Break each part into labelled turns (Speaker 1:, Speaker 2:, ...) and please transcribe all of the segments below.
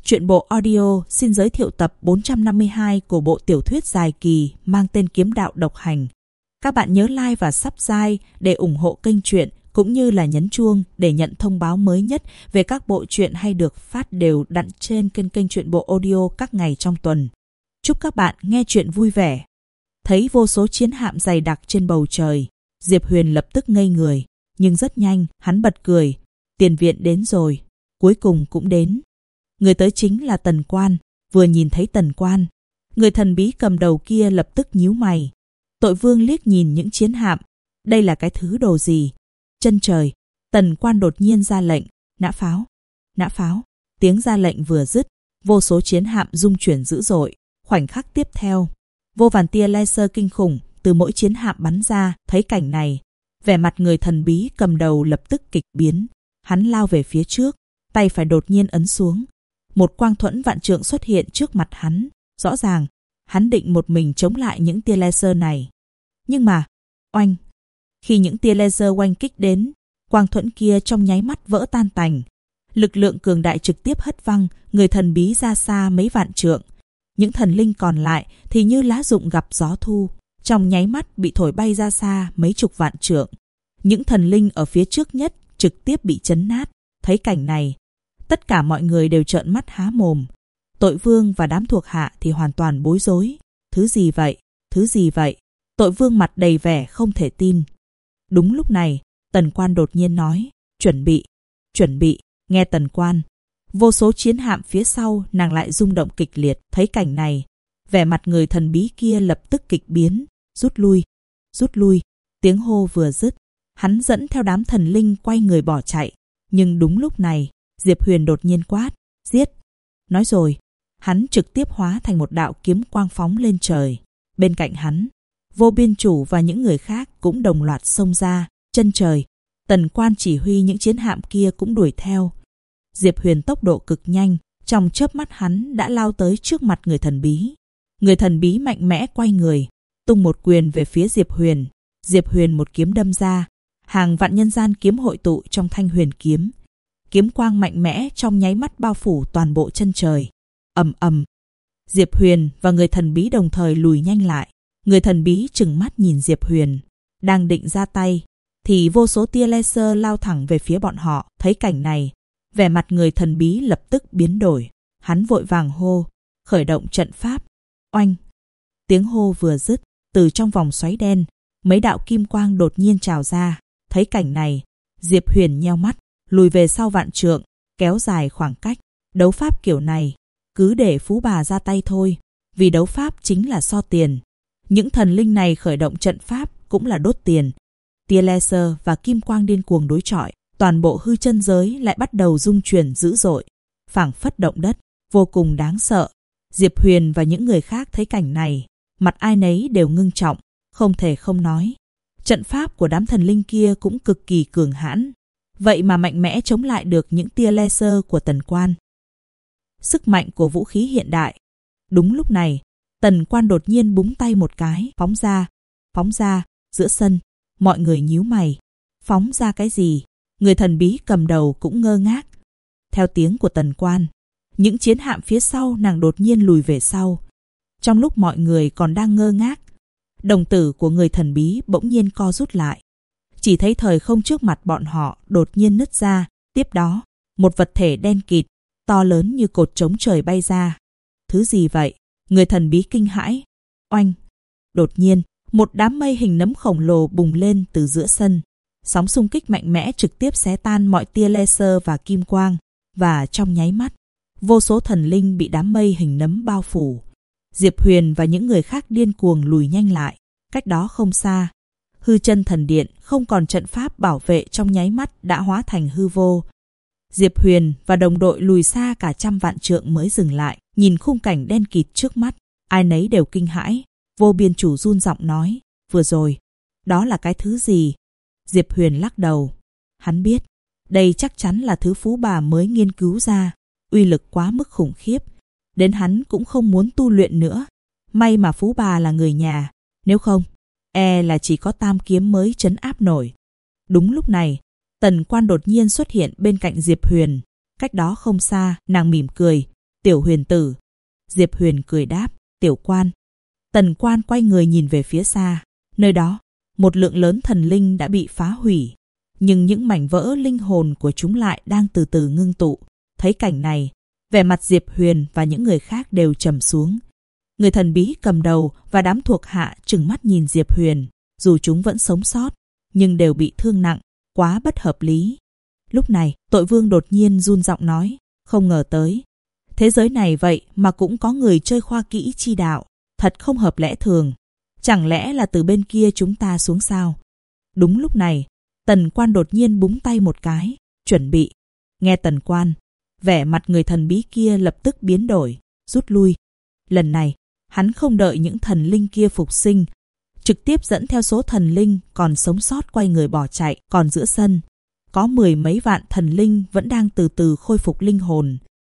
Speaker 1: Truyện bộ audio xin giới thiệu tập 452 của bộ tiểu thuyết dài kỳ mang tên Kiếm đạo độc hành. Các bạn nhớ like và subscribe để ủng hộ kênh truyện cũng như là nhấn chuông để nhận thông báo mới nhất về các bộ truyện hay được phát đều đặn trên kênh truyện bộ audio các ngày trong tuần. Chúc các bạn nghe truyện vui vẻ. Thấy vô số chiến hạm dày đặc trên bầu trời, Diệp Huyền lập tức ngây người, nhưng rất nhanh hắn bật cười. Tiền viện đến rồi, cuối cùng cũng đến. Người tới chính là Tần Quan. Vừa nhìn thấy Tần Quan, người thần bí cầm đầu kia lập tức nhíu mày. Tội Vương liếc nhìn những chiến hạm. Đây là cái thứ đồ gì? Chân trời, Tần Quan đột nhiên ra lệnh. Nã pháo, nã pháo. Tiếng ra lệnh vừa dứt, vô số chiến hạm rung chuyển dữ dội. Khoảnh khắc tiếp theo, vô vàn tia laser kinh khủng từ mỗi chiến hạm bắn ra. Thấy cảnh này, vẻ mặt người thần bí cầm đầu lập tức kịch biến. Hắn lao về phía trước, tay phải đột nhiên ấn xuống. Một quang thuẫn vạn trượng xuất hiện trước mặt hắn. Rõ ràng, hắn định một mình chống lại những tia laser này. Nhưng mà, oanh! Khi những tia laser oanh kích đến, quang thuẫn kia trong nháy mắt vỡ tan tành. Lực lượng cường đại trực tiếp hất văng người thần bí ra xa mấy vạn trượng. Những thần linh còn lại thì như lá rụng gặp gió thu, trong nháy mắt bị thổi bay ra xa mấy chục vạn trượng. Những thần linh ở phía trước nhất trực tiếp bị chấn nát. Thấy cảnh này, tất cả mọi người đều trợn mắt há mồm. Tội Vương và đám thuộc hạ thì hoàn toàn bối rối. Thứ gì vậy? Thứ gì vậy? Tội Vương mặt đầy vẻ không thể tin. Đúng lúc này, Tần Quan đột nhiên nói, chuẩn bị, chuẩn bị. Nghe Tần Quan, vô số chiến hạm phía sau nàng lại rung động kịch liệt. Thấy cảnh này, vẻ mặt người thần bí kia lập tức kịch biến. Rút lui, rút lui. Tiếng hô vừa dứt, hắn dẫn theo đám thần linh quay người bỏ chạy. Nhưng đúng lúc này, Diệp Huyền đột nhiên quát, giết. Nói rồi, hắn trực tiếp hóa thành một đạo kiếm quang phóng lên trời. Bên cạnh hắn, Vô Biên Chủ và những người khác cũng đồng loạt xông ra. Chân trời, Tần Quan chỉ huy những chiến hạm kia cũng đuổi theo. Diệp Huyền tốc độ cực nhanh, trong chớp mắt hắn đã lao tới trước mặt người thần bí. Người thần bí mạnh mẽ quay người, tung một quyền về phía Diệp Huyền. Diệp Huyền một kiếm đâm ra, hàng vạn nhân gian kiếm hội tụ trong thanh huyền kiếm. Kiếm quang mạnh mẽ trong nháy mắt bao phủ toàn bộ chân trời. Ầm ầm. Diệp Huyền và người thần bí đồng thời lùi nhanh lại. Người thần bí trừng mắt nhìn Diệp Huyền, đang định ra tay thì vô số tia laser lao thẳng về phía bọn họ. Thấy cảnh này, vẻ mặt người thần bí lập tức biến đổi. Hắn vội vàng hô, khởi động trận pháp. Oanh! Tiếng hô vừa dứt, từ trong vòng xoáy đen, mấy đạo kim quang đột nhiên trào ra. Thấy cảnh này, Diệp Huyền nheo mắt, lùi về sau vạn trượng, kéo dài khoảng cách. Đấu pháp kiểu này, cứ để phú bà ra tay thôi, vì đấu pháp chính là so tiền. Những thần linh này khởi động trận pháp cũng là đốt tiền. Tia laser và kim quang điên cuồng đối chọi, toàn bộ hư chân giới lại bắt đầu rung chuyển dữ dội, phảng phất động đất, vô cùng đáng sợ. Diệp Huyền và những người khác thấy cảnh này, mặt ai nấy đều ngưng trọng, không thể không nói. Trận pháp của đám thần linh kia cũng cực kỳ cường hãn, vậy mà mạnh mẽ chống lại được những tia laser của Tần Quan. Sức mạnh của vũ khí hiện đại. Đúng lúc này, Tần Quan đột nhiên búng tay một cái, phóng ra, giữa sân. Mọi người nhíu mày. Phóng ra cái gì? Người thần bí cầm đầu cũng ngơ ngác. Theo tiếng của Tần Quan, những chiến hạm phía sau nàng đột nhiên lùi về sau. Trong lúc mọi người còn đang ngơ ngác, đồng tử của người thần bí bỗng nhiên co rút lại. Chỉ thấy thời không trước mặt bọn họ đột nhiên nứt ra. Tiếp đó, một vật thể đen kịt, to lớn như cột trống trời bay ra. Thứ gì vậy? Người thần bí kinh hãi. Oanh! Đột nhiên, một đám mây hình nấm khổng lồ bùng lên từ giữa sân. Sóng xung kích mạnh mẽ trực tiếp xé tan mọi tia laser và kim quang. Và trong nháy mắt, vô số thần linh bị đám mây hình nấm bao phủ. Diệp Huyền và những người khác điên cuồng lùi nhanh lại. Cách đó không xa, hư chân thần điện không còn trận pháp bảo vệ trong nháy mắt đã hóa thành hư vô. Diệp Huyền và đồng đội lùi xa cả trăm vạn trượng mới dừng lại, nhìn khung cảnh đen kịt trước mắt, ai nấy đều kinh hãi. Vô Biên Chủ run giọng nói, vừa rồi, đó là cái thứ gì? Diệp Huyền lắc đầu. Hắn biết, đây chắc chắn là thứ phú bà mới nghiên cứu ra, uy lực quá mức khủng khiếp, đến hắn cũng không muốn tu luyện nữa. May mà phú bà là người nhà, nếu không, là chỉ có tam kiếm mới trấn áp nổi. Đúng lúc này, Tần Quan đột nhiên xuất hiện bên cạnh Diệp Huyền. Cách đó không xa, nàng mỉm cười. Tiểu Huyền tử. Diệp Huyền cười đáp, tiểu quan. Tần Quan quay người nhìn về phía xa. Nơi đó, một lượng lớn thần linh đã bị phá hủy. Nhưng những mảnh vỡ linh hồn của chúng lại đang từ từ ngưng tụ. Thấy cảnh này, vẻ mặt Diệp Huyền và những người khác đều trầm xuống. Người thần bí cầm đầu và đám thuộc hạ trừng mắt nhìn Diệp Huyền. Dù chúng vẫn sống sót, nhưng đều bị thương nặng, quá bất hợp lý. Lúc này, Tội Vương đột nhiên run giọng nói, không ngờ tới. Thế giới này vậy mà cũng có người chơi khoa kỹ chi đạo, thật không hợp lẽ thường. Chẳng lẽ là từ bên kia chúng ta xuống sao? Đúng lúc này, Tần Quan đột nhiên búng tay một cái, chuẩn bị. Nghe Tần Quan, vẻ mặt người thần bí kia lập tức biến đổi, rút lui. Lần này, hắn không đợi những thần linh kia phục sinh, trực tiếp dẫn theo số thần linh còn sống sót quay người bỏ chạy. Còn giữa sân, có 10 mấy vạn thần linh vẫn đang từ từ khôi phục linh hồn.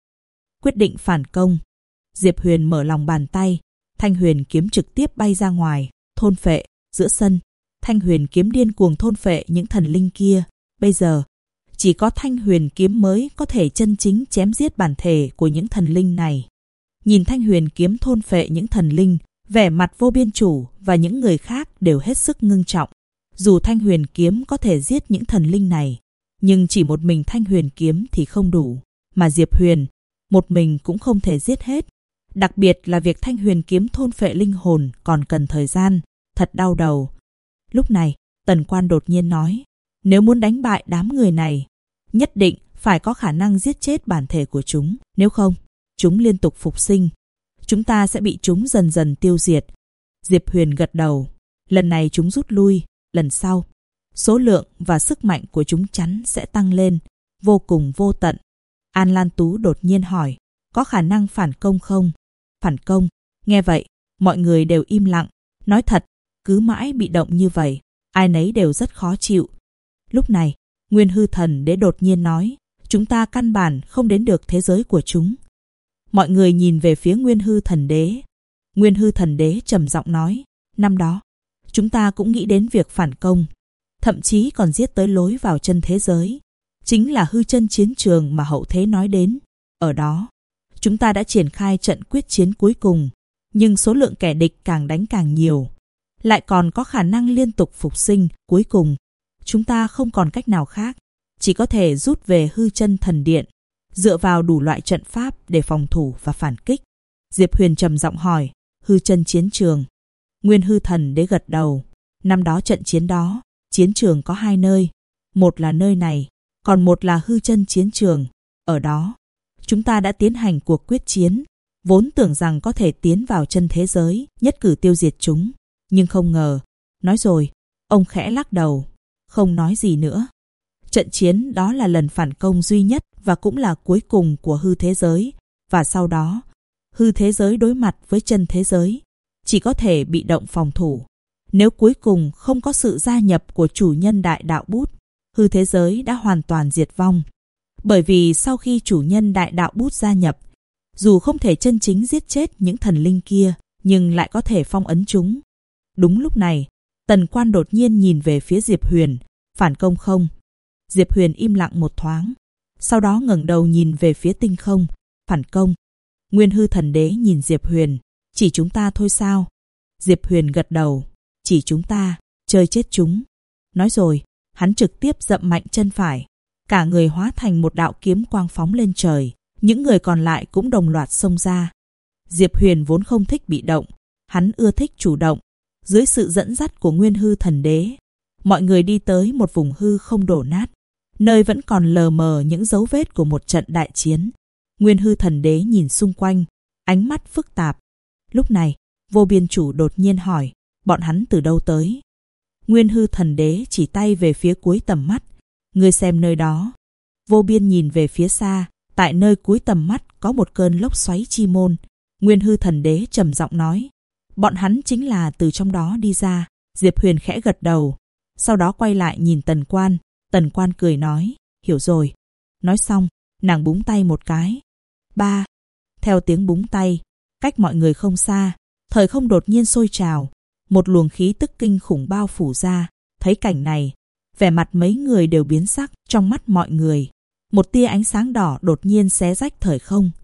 Speaker 1: Quyết định phản công. Diệp Huyền mở lòng bàn tay, Thanh Huyền kiếm trực tiếp bay ra ngoài, thôn phệ. Giữa sân, Thanh Huyền kiếm điên cuồng thôn phệ những thần linh kia. Bây giờ, chỉ có Thanh Huyền kiếm mới có thể chân chính chém giết bản thể của những thần linh này. Nhìn Thanh Huyền kiếm thôn phệ những thần linh, vẻ mặt Vô Biên Chủ và những người khác đều hết sức ngưng trọng. Dù Thanh Huyền kiếm có thể giết những thần linh này, nhưng chỉ một mình Thanh Huyền kiếm thì không đủ, mà Diệp Huyền một mình cũng không thể giết hết. Đặc biệt là việc Thanh Huyền kiếm thôn phệ linh hồn còn cần thời gian, thật đau đầu. Lúc này, Tần Quan đột nhiên nói, nếu muốn đánh bại đám người này, nhất định phải có khả năng giết chết bản thể của chúng, nếu không, chúng liên tục phục sinh. Chúng ta sẽ bị chúng dần dần tiêu diệt. Diệp Huyền gật đầu, lần này chúng rút lui, lần sau, số lượng và sức mạnh của chúng chắn sẽ tăng lên, vô cùng vô tận. An Lan Tú đột nhiên hỏi, có khả năng phản công không? Phản công? Nghe vậy, mọi người đều im lặng. Nói thật, cứ mãi bị động như vậy, ai nấy đều rất khó chịu. Lúc này, Nguyên Hư Thần Đế đột nhiên nói, chúng ta căn bản không đến được thế giới của chúng. Mọi người nhìn về phía Nguyên Hư Thần Đế. Nguyên Hư Thần Đế trầm giọng nói, năm đó, chúng ta cũng nghĩ đến việc phản công, thậm chí còn giết tới lối vào chân thế giới. Chính là hư chân chiến trường mà hậu thế nói đến. Ở đó, chúng ta đã triển khai trận quyết chiến cuối cùng, nhưng số lượng kẻ địch càng đánh càng nhiều, lại còn có khả năng liên tục phục sinh. Cuối cùng, chúng ta không còn cách nào khác, chỉ có thể rút về hư chân thần điện, dựa vào đủ loại trận pháp để phòng thủ và phản kích. Diệp Huyền trầm giọng hỏi, hư chân chiến trường? Nguyên Hư Thần Đế gật đầu. Năm đó trận chiến đó, chiến trường có 2 nơi, một là nơi này, còn một là hư chân chiến trường. Ở đó, chúng ta đã tiến hành cuộc quyết chiến, vốn tưởng rằng có thể tiến vào chân thế giới, nhất cử tiêu diệt chúng, nhưng không ngờ. Nói rồi, ông khẽ lắc đầu, không nói gì nữa. Trận chiến đó là lần phản công duy nhất và cũng là cuối cùng của hư thế giới, và sau đó, hư thế giới đối mặt với chân thế giới, chỉ có thể bị động phòng thủ. Nếu cuối cùng không có sự gia nhập của chủ nhân đại đạo bút, hư thế giới đã hoàn toàn diệt vong. Bởi vì sau khi chủ nhân đại đạo bút gia nhập, dù không thể chân chính giết chết những thần linh kia, nhưng lại có thể phong ấn chúng. Đúng lúc này, Tần Quan đột nhiên nhìn về phía Diệp Huyền, phản công không? Diệp Huyền im lặng một thoáng, sau đó ngẩng đầu nhìn về phía tinh không, phản công. Nguyên Hư Thần Đế nhìn Diệp Huyền, chỉ chúng ta thôi sao? Diệp Huyền gật đầu, chỉ chúng ta, chơi chết chúng. Nói rồi, hắn trực tiếp dậm mạnh chân phải, cả người hóa thành một đạo kiếm quang phóng lên trời. Những người còn lại cũng đồng loạt xông ra. Diệp Huyền vốn không thích bị động, hắn ưa thích chủ động. Dưới sự dẫn dắt của Nguyên Hư Thần Đế, mọi người đi tới một vùng hư không đổ nát, nơi vẫn còn lờ mờ những dấu vết của một trận đại chiến. Nguyên Hư Thần Đế nhìn xung quanh, ánh mắt phức tạp. Lúc này, Vô Biên Chủ đột nhiên hỏi, bọn hắn từ đâu tới? Nguyên Hư Thần Đế chỉ tay về phía cuối tầm mắt, ngươi xem nơi đó. Vô Biên nhìn về phía xa, tại nơi cuối tầm mắt có một cơn lốc xoáy chi môn. Nguyên Hư Thần Đế trầm giọng nói, bọn hắn chính là từ trong đó đi ra. Diệp Huyền khẽ gật đầu, sau đó quay lại nhìn Tần Quan. Tần Quan cười nói, hiểu rồi. Nói xong, nàng búng tay một cái. Ba. Theo tiếng búng tay, cách mọi người không xa, thời không đột nhiên sôi trào, một luồng khí tức kinh khủng bao phủ ra. Thấy cảnh này, vẻ mặt mấy người đều biến sắc. Trong mắt mọi người, một tia ánh sáng đỏ đột nhiên xé rách thời không.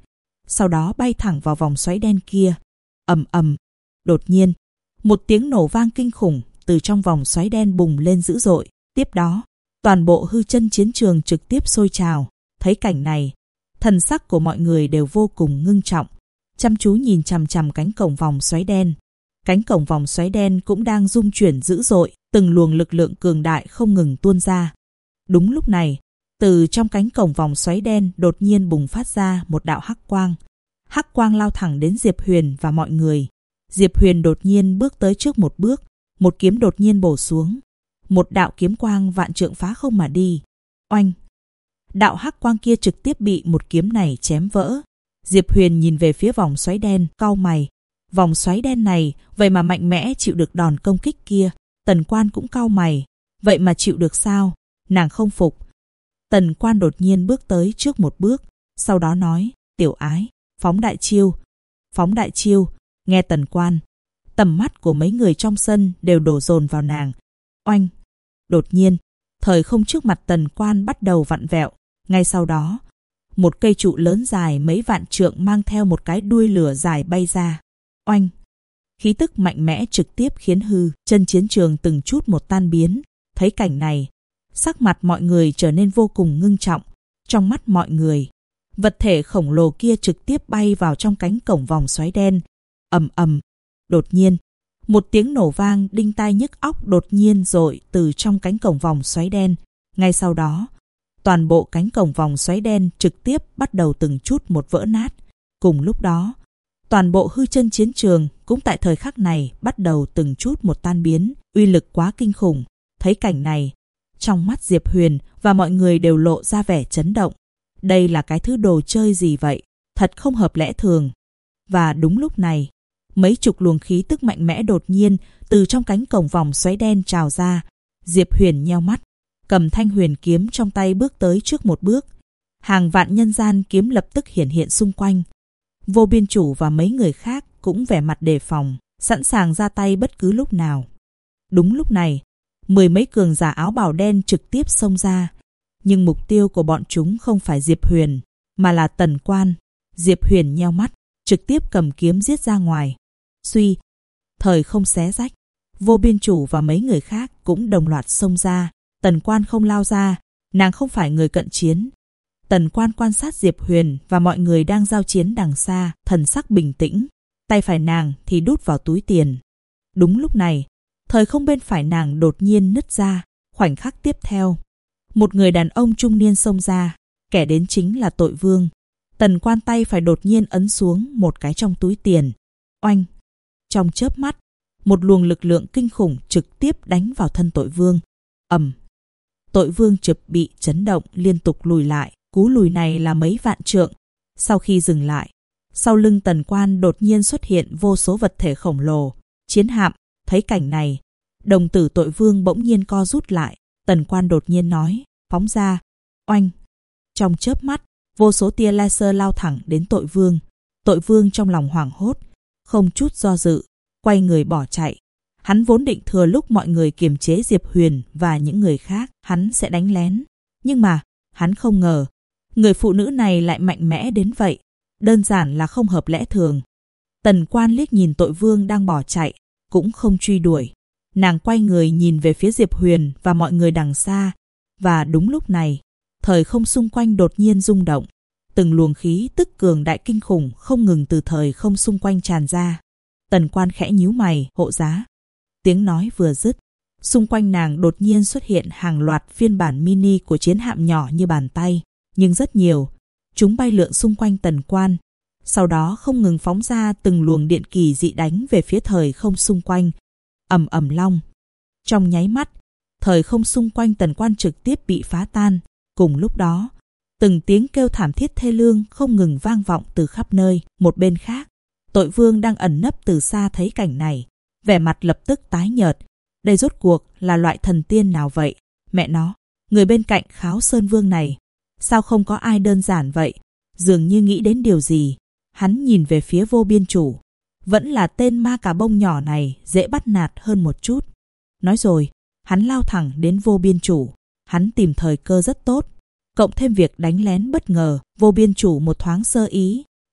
Speaker 1: sau đó bay thẳng vào vòng xoáy đen kia. Ầm ầm. Đột nhiên, một tiếng nổ vang kinh khủng từ trong vòng xoáy đen bùng lên dữ dội. Tiếp đó, toàn bộ hư chân chiến trường trực tiếp sôi trào. Thấy cảnh này, thần sắc của mọi người đều vô cùng ngưng trọng, chăm chú nhìn chằm chằm cánh cổng vòng xoáy đen. Cánh cổng vòng xoáy đen cũng đang rung chuyển dữ dội, từng luồng lực lượng cường đại không ngừng tuôn ra. Đúng lúc này, từ trong cánh cổng vòng xoáy đen đột nhiên bùng phát ra một đạo hắc quang. Hắc quang lao thẳng đến Diệp Huyền và mọi người. Diệp Huyền đột nhiên bước tới trước một bước, một kiếm đột nhiên bổ xuống. Một đạo kiếm quang vạn trượng phá không mà đi. Oanh! Đạo hắc quang kia trực tiếp bị một kiếm này chém vỡ. Diệp Huyền nhìn về phía vòng xoáy đen, cau mày. Vòng xoáy đen này vậy mà mạnh mẽ chịu được đòn công kích kia. Tần Quan cũng cau mày. Vậy mà chịu được sao? Nàng không phục. Tần Quan đột nhiên bước tới trước một bước, sau đó nói, Tiểu Ái, phóng đại chiêu. Phóng đại chiêu. Nghe Tần Quan, tầm mắt của mấy người trong sân đều đổ dồn vào nàng. Oanh! Đột nhiên, thời không trước mặt Tần Quan bắt đầu vặn vẹo. Ngay sau đó, một cây trụ lớn dài mấy vạn trượng mang theo một cái đuôi lửa dài bay ra. Oanh! Khí tức mạnh mẽ trực tiếp khiến hư chân chiến trường từng chút một tan biến. Thấy cảnh này, sắc mặt mọi người trở nên vô cùng ngưng trọng. Trong mắt mọi người, vật thể khổng lồ kia trực tiếp bay vào trong cánh cổng vòng xoáy đen. Ầm ầm. Đột nhiên, một tiếng nổ vang đinh tai nhức óc đột nhiên rội từ trong cánh cổng vòng xoáy đen. Ngay sau đó, toàn bộ cánh cổng vòng xoáy đen trực tiếp bắt đầu từng chút một vỡ nát. Cùng lúc đó, toàn bộ hư chân chiến trường cũng tại thời khắc này bắt đầu từng chút một tan biến. Uy lực quá kinh khủng. Thấy cảnh này, trong mắt Diệp Huyền và mọi người đều lộ ra vẻ chấn động. Đây là cái thứ đồ chơi gì vậy? Thật không hợp lẽ thường. Và đúng lúc này, mấy chục luồng khí tức mạnh mẽ đột nhiên từ trong cánh cổng vòng xoáy đen trào ra. Diệp Huyền nheo mắt, cầm thanh huyền kiếm trong tay bước tới trước một bước. Hàng vạn nhân gian kiếm lập tức hiển hiện xung quanh. Vô Biên Chủ và mấy người khác cũng vẻ mặt đề phòng, sẵn sàng ra tay bất cứ lúc nào. Đúng lúc này, mười mấy cường giả áo bào đen trực tiếp xông ra. Nhưng mục tiêu của bọn chúng không phải Diệp Huyền, mà là Tần Quan. Diệp Huyền nheo mắt, trực tiếp cầm kiếm giết ra ngoài. Suy, thời không xé rách. Vô Biên Chủ và mấy người khác cũng đồng loạt xông ra. Tần Quan không lao ra, nàng không phải người cận chiến. Tần Quan quan sát Diệp Huyền và mọi người đang giao chiến đằng xa, thần sắc bình tĩnh. Tay phải nàng thì đút vào túi tiền. Đúng lúc này, thời không bên phải nàng đột nhiên nứt ra. Khoảnh khắc tiếp theo, một người đàn ông trung niên xông ra. Kẻ đến chính là Tội Vương. Tần Quan tay phải đột nhiên ấn xuống một cái trong túi tiền. Oanh! Trong chớp mắt, một luồng lực lượng kinh khủng trực tiếp đánh vào thân Tội Vương. Ầm! Tội Vương chợt bị chấn động liên tục lùi lại. Cú lùi này là mấy vạn trượng. Sau khi dừng lại, sau lưng Tần Quan đột nhiên xuất hiện vô số vật thể khổng lồ. Chiến hạm. Thấy cảnh này, đồng tử Tội Vương bỗng nhiên co rút lại. Tần Quan đột nhiên nói, phóng ra. Oanh! Trong chớp mắt, vô số tia laser lao thẳng đến Tội Vương. Tội Vương trong lòng hoảng hốt, không chút do dự, quay người bỏ chạy. Hắn vốn định thừa lúc mọi người kiềm chế Diệp Huyền và những người khác, hắn sẽ đánh lén. Nhưng mà, hắn không ngờ, người phụ nữ này lại mạnh mẽ đến vậy. Đơn giản là không hợp lẽ thường. Tần Quan liếc nhìn Tội Vương đang bỏ chạy, cũng không truy đuổi. Nàng quay người nhìn về phía Diệp Huyền và mọi người đằng xa. Và đúng lúc này, thời không xung quanh đột nhiên rung động. Từng luồng khí tức cường đại kinh khủng không ngừng từ thời không xung quanh tràn ra. Tần Quan khẽ nhíu mày, hộ giá. Tiếng nói vừa dứt, xung quanh nàng đột nhiên xuất hiện hàng loạt phiên bản mini của chiến hạm nhỏ như bàn tay. Nhưng rất nhiều, chúng bay lượn xung quanh Tần Quan. Sau đó không ngừng phóng ra từng luồng điện kỳ dị đánh về phía thời không xung quanh. Ầm ầm long. Trong nháy mắt, thời không xung quanh Tần Quan trực tiếp bị phá tan. Cùng lúc đó, từng tiếng kêu thảm thiết thê lương không ngừng vang vọng từ khắp nơi. Một bên khác, Tội Vương đang ẩn nấp từ xa thấy cảnh này, vẻ mặt lập tức tái nhợt. Đây rốt cuộc là loại thần tiên nào vậy? Mẹ nó, người bên cạnh Kháo Sơn Vương này, sao không có ai đơn giản vậy? Dường như nghĩ đến điều gì, hắn nhìn về phía Vô Biên Chủ. Vẫn là tên ma cà bông nhỏ này dễ bắt nạt hơn một chút. Nói rồi, hắn lao thẳng đến Vô Biên Chủ. Hắn tìm thời cơ rất tốt. Cộng thêm việc đánh lén bất ngờ, Vô Biên Chủ một thoáng sơ ý.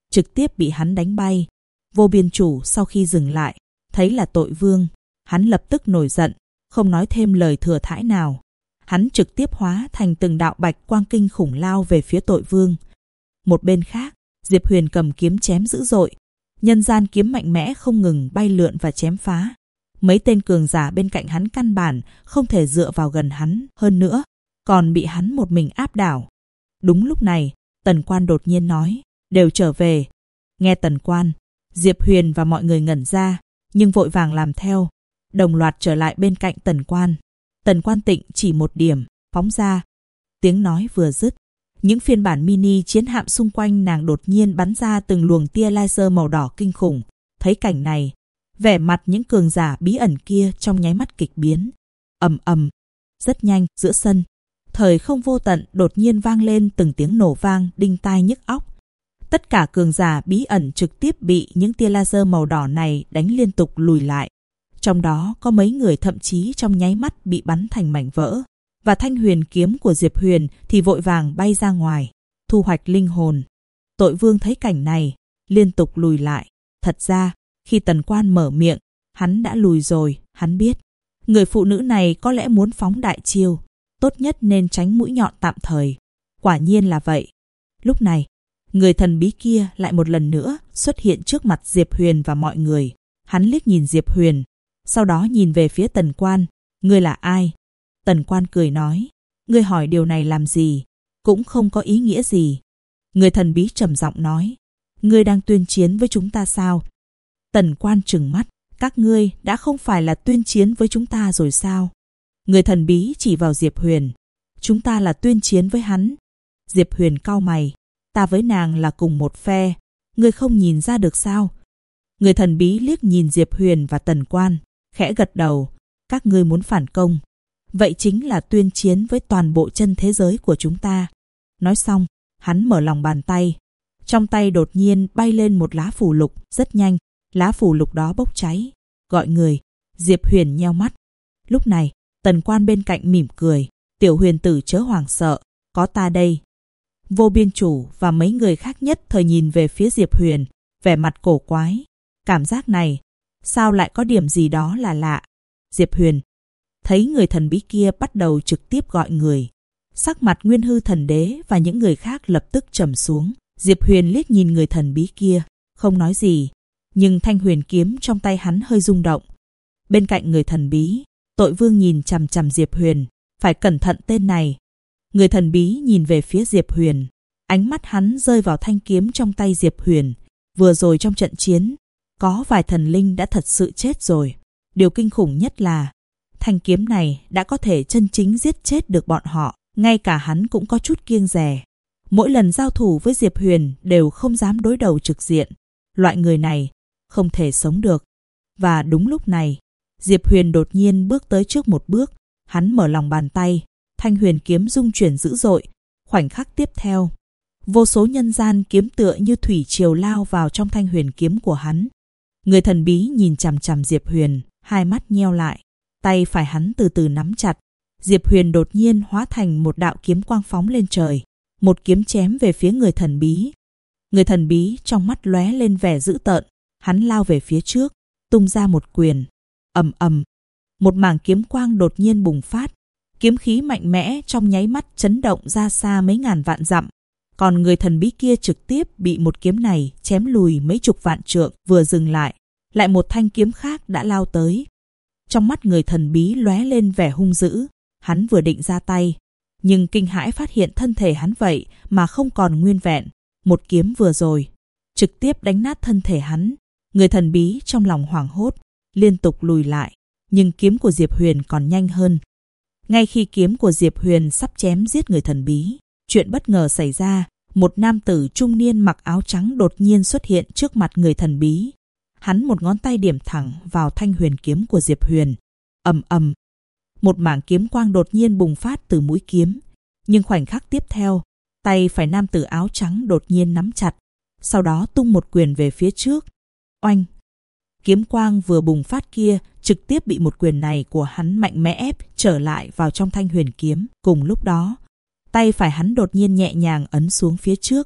Speaker 1: trực tiếp bị hắn đánh bay. Vô Biên Chủ sau khi dừng lại, thấy là Tội Vương, hắn lập tức nổi giận, không nói thêm lời thừa thãi nào. Hắn trực tiếp hóa thành từng đạo bạch quang kinh khủng lao về phía Tội Vương. Một bên khác, Diệp Huyền cầm kiếm chém dữ dội, nhân gian kiếm mạnh mẽ không ngừng bay lượn và chém phá. Mấy tên cường giả bên cạnh hắn căn bản không thể dựa vào gần hắn, hơn nữa còn bị hắn một mình áp đảo. Đúng lúc này, Tần Quan đột nhiên nói, đều trở về. Nghe Tần Quan, Diệp Huyền và mọi người ngẩn ra, nhưng vội vàng làm theo, đồng loạt trở lại bên cạnh Tần Quan. Tần Quan Tịnh chỉ một điểm, phóng ra. Tiếng nói vừa dứt, những phiên bản mini chiến hạm xung quanh nàng đột nhiên bắn ra từng luồng tia laser màu đỏ kinh khủng. Thấy cảnh này, vẻ mặt những cường giả bí ẩn kia trong nháy mắt kịch biến. Ầm ầm, rất nhanh giữa sân, thời không vô tận đột nhiên vang lên từng tiếng nổ vang đinh tai nhức óc. Tất cả cường giả bí ẩn trực tiếp bị những tia laser màu đỏ này đánh liên tục lùi lại. Trong đó có mấy người thậm chí trong nháy mắt bị bắn thành mảnh vỡ. Và thanh huyền kiếm của Diệp Huyền thì vội vàng bay ra ngoài, thu hoạch linh hồn. Tội Vương thấy cảnh này, liên tục lùi lại. Thật ra, khi Tần Quan mở miệng, hắn đã lùi rồi, hắn biết. Người phụ nữ này có lẽ muốn phóng đại chiêu, tốt nhất nên tránh mũi nhọn tạm thời. Quả nhiên là vậy. Lúc này, người thần bí kia lại một lần nữa xuất hiện trước mặt Diệp Huyền và mọi người. Hắn liếc nhìn Diệp Huyền, sau đó nhìn về phía Tần Quan. Ngươi là ai? Tần Quan cười nói, ngươi hỏi điều này làm gì? Cũng không có ý nghĩa gì. Người thần bí trầm giọng nói, ngươi đang tuyên chiến với chúng ta sao? Tần Quan trừng mắt, các ngươi đã không phải là tuyên chiến với chúng ta rồi sao? Người thần bí chỉ vào Diệp Huyền, chúng ta là tuyên chiến với hắn. Diệp Huyền cau mày, ta với nàng là cùng một phe, ngươi không nhìn ra được sao? Người thần bí liếc nhìn Diệp Huyền và Tần Quan, khẽ gật đầu, các ngươi muốn phản công. Vậy chính là tuyên chiến với toàn bộ chân thế giới của chúng ta. Nói xong, hắn mở lòng bàn tay. Trong tay đột nhiên bay lên một lá phù lục, rất nhanh, lá phù lục đó bốc cháy. Gọi người, Diệp Huyền nheo mắt. Lúc này, Tần Quan bên cạnh mỉm cười, tiểu Huyền tử chớ hoảng sợ, có ta đây. Vô Biên Chủ và mấy người khác nhất thời nhìn về phía Diệp Huyền, vẻ mặt cổ quái. Cảm giác này, sao lại có điểm gì đó là lạ? Diệp Huyền thấy người thần bí kia bắt đầu trực tiếp gọi người. Sắc mặt Nguyên Hư Thần Đế và những người khác lập tức trầm xuống. Diệp Huyền liếc nhìn người thần bí kia, không nói gì. Nhưng thanh huyền kiếm trong tay hắn hơi rung động. Bên cạnh người thần bí, Tội Vương nhìn chằm chằm Diệp Huyền. Phải cẩn thận tên này. Người thần bí nhìn về phía Diệp Huyền. Ánh mắt hắn rơi vào thanh kiếm trong tay Diệp Huyền. Vừa rồi trong trận chiến, có vài thần linh đã thật sự chết rồi. Điều kinh khủng nhất là thanh kiếm này đã có thể chân chính giết chết được bọn họ. Ngay cả hắn cũng có chút kiêng dè. Mỗi lần giao thủ với Diệp Huyền đều không dám đối đầu trực diện. Loại người này không thể sống được. Và đúng lúc này, Diệp Huyền đột nhiên bước tới trước một bước. Hắn mở lòng bàn tay, thanh huyền kiếm rung chuyển dữ dội. Khoảnh khắc tiếp theo, vô số nhân gian kiếm tựa như thủy triều lao vào trong thanh huyền kiếm của hắn. Người thần bí nhìn chằm chằm Diệp Huyền, hai mắt nheo lại. Tay phải hắn từ từ nắm chặt. Diệp Huyền đột nhiên hóa thành một đạo kiếm quang phóng lên trời. Một kiếm chém về phía người thần bí. Người thần bí trong mắt lóe lên vẻ dữ tợn. Hắn lao về phía trước, tung ra một quyền. Ầm ầm, một mảng kiếm quang đột nhiên bùng phát. Kiếm khí mạnh mẽ trong nháy mắt chấn động ra xa mấy ngàn vạn dặm. Còn người thần bí kia trực tiếp bị một kiếm này chém lùi mấy chục vạn trượng. Vừa dừng lại, lại một thanh kiếm khác đã lao tới. Trong mắt người thần bí lóe lên vẻ hung dữ. Hắn vừa định ra tay, nhưng kinh hãi phát hiện thân thể hắn vậy mà không còn nguyên vẹn. Một kiếm vừa rồi trực tiếp đánh nát thân thể hắn. Người thần bí trong lòng hoảng hốt, liên tục lùi lại. Nhưng kiếm của Diệp Huyền còn nhanh hơn. Ngay khi kiếm của Diệp Huyền sắp chém giết người thần bí, chuyện bất ngờ xảy ra. Một nam tử trung niên mặc áo trắng đột nhiên xuất hiện trước mặt người thần bí. Hắn một ngón tay điểm thẳng vào thanh huyền kiếm của Diệp Huyền. Ầm ầm, một mảng kiếm quang đột nhiên bùng phát từ mũi kiếm. Nhưng khoảnh khắc tiếp theo, tay phải nam tử áo trắng đột nhiên nắm chặt, sau đó tung một quyền về phía trước. Oanh! Kiếm quang vừa bùng phát kia trực tiếp bị một quyền này của hắn mạnh mẽ ép trở lại vào trong thanh huyền kiếm. Cùng lúc đó, tay phải hắn đột nhiên nhẹ nhàng ấn xuống phía trước.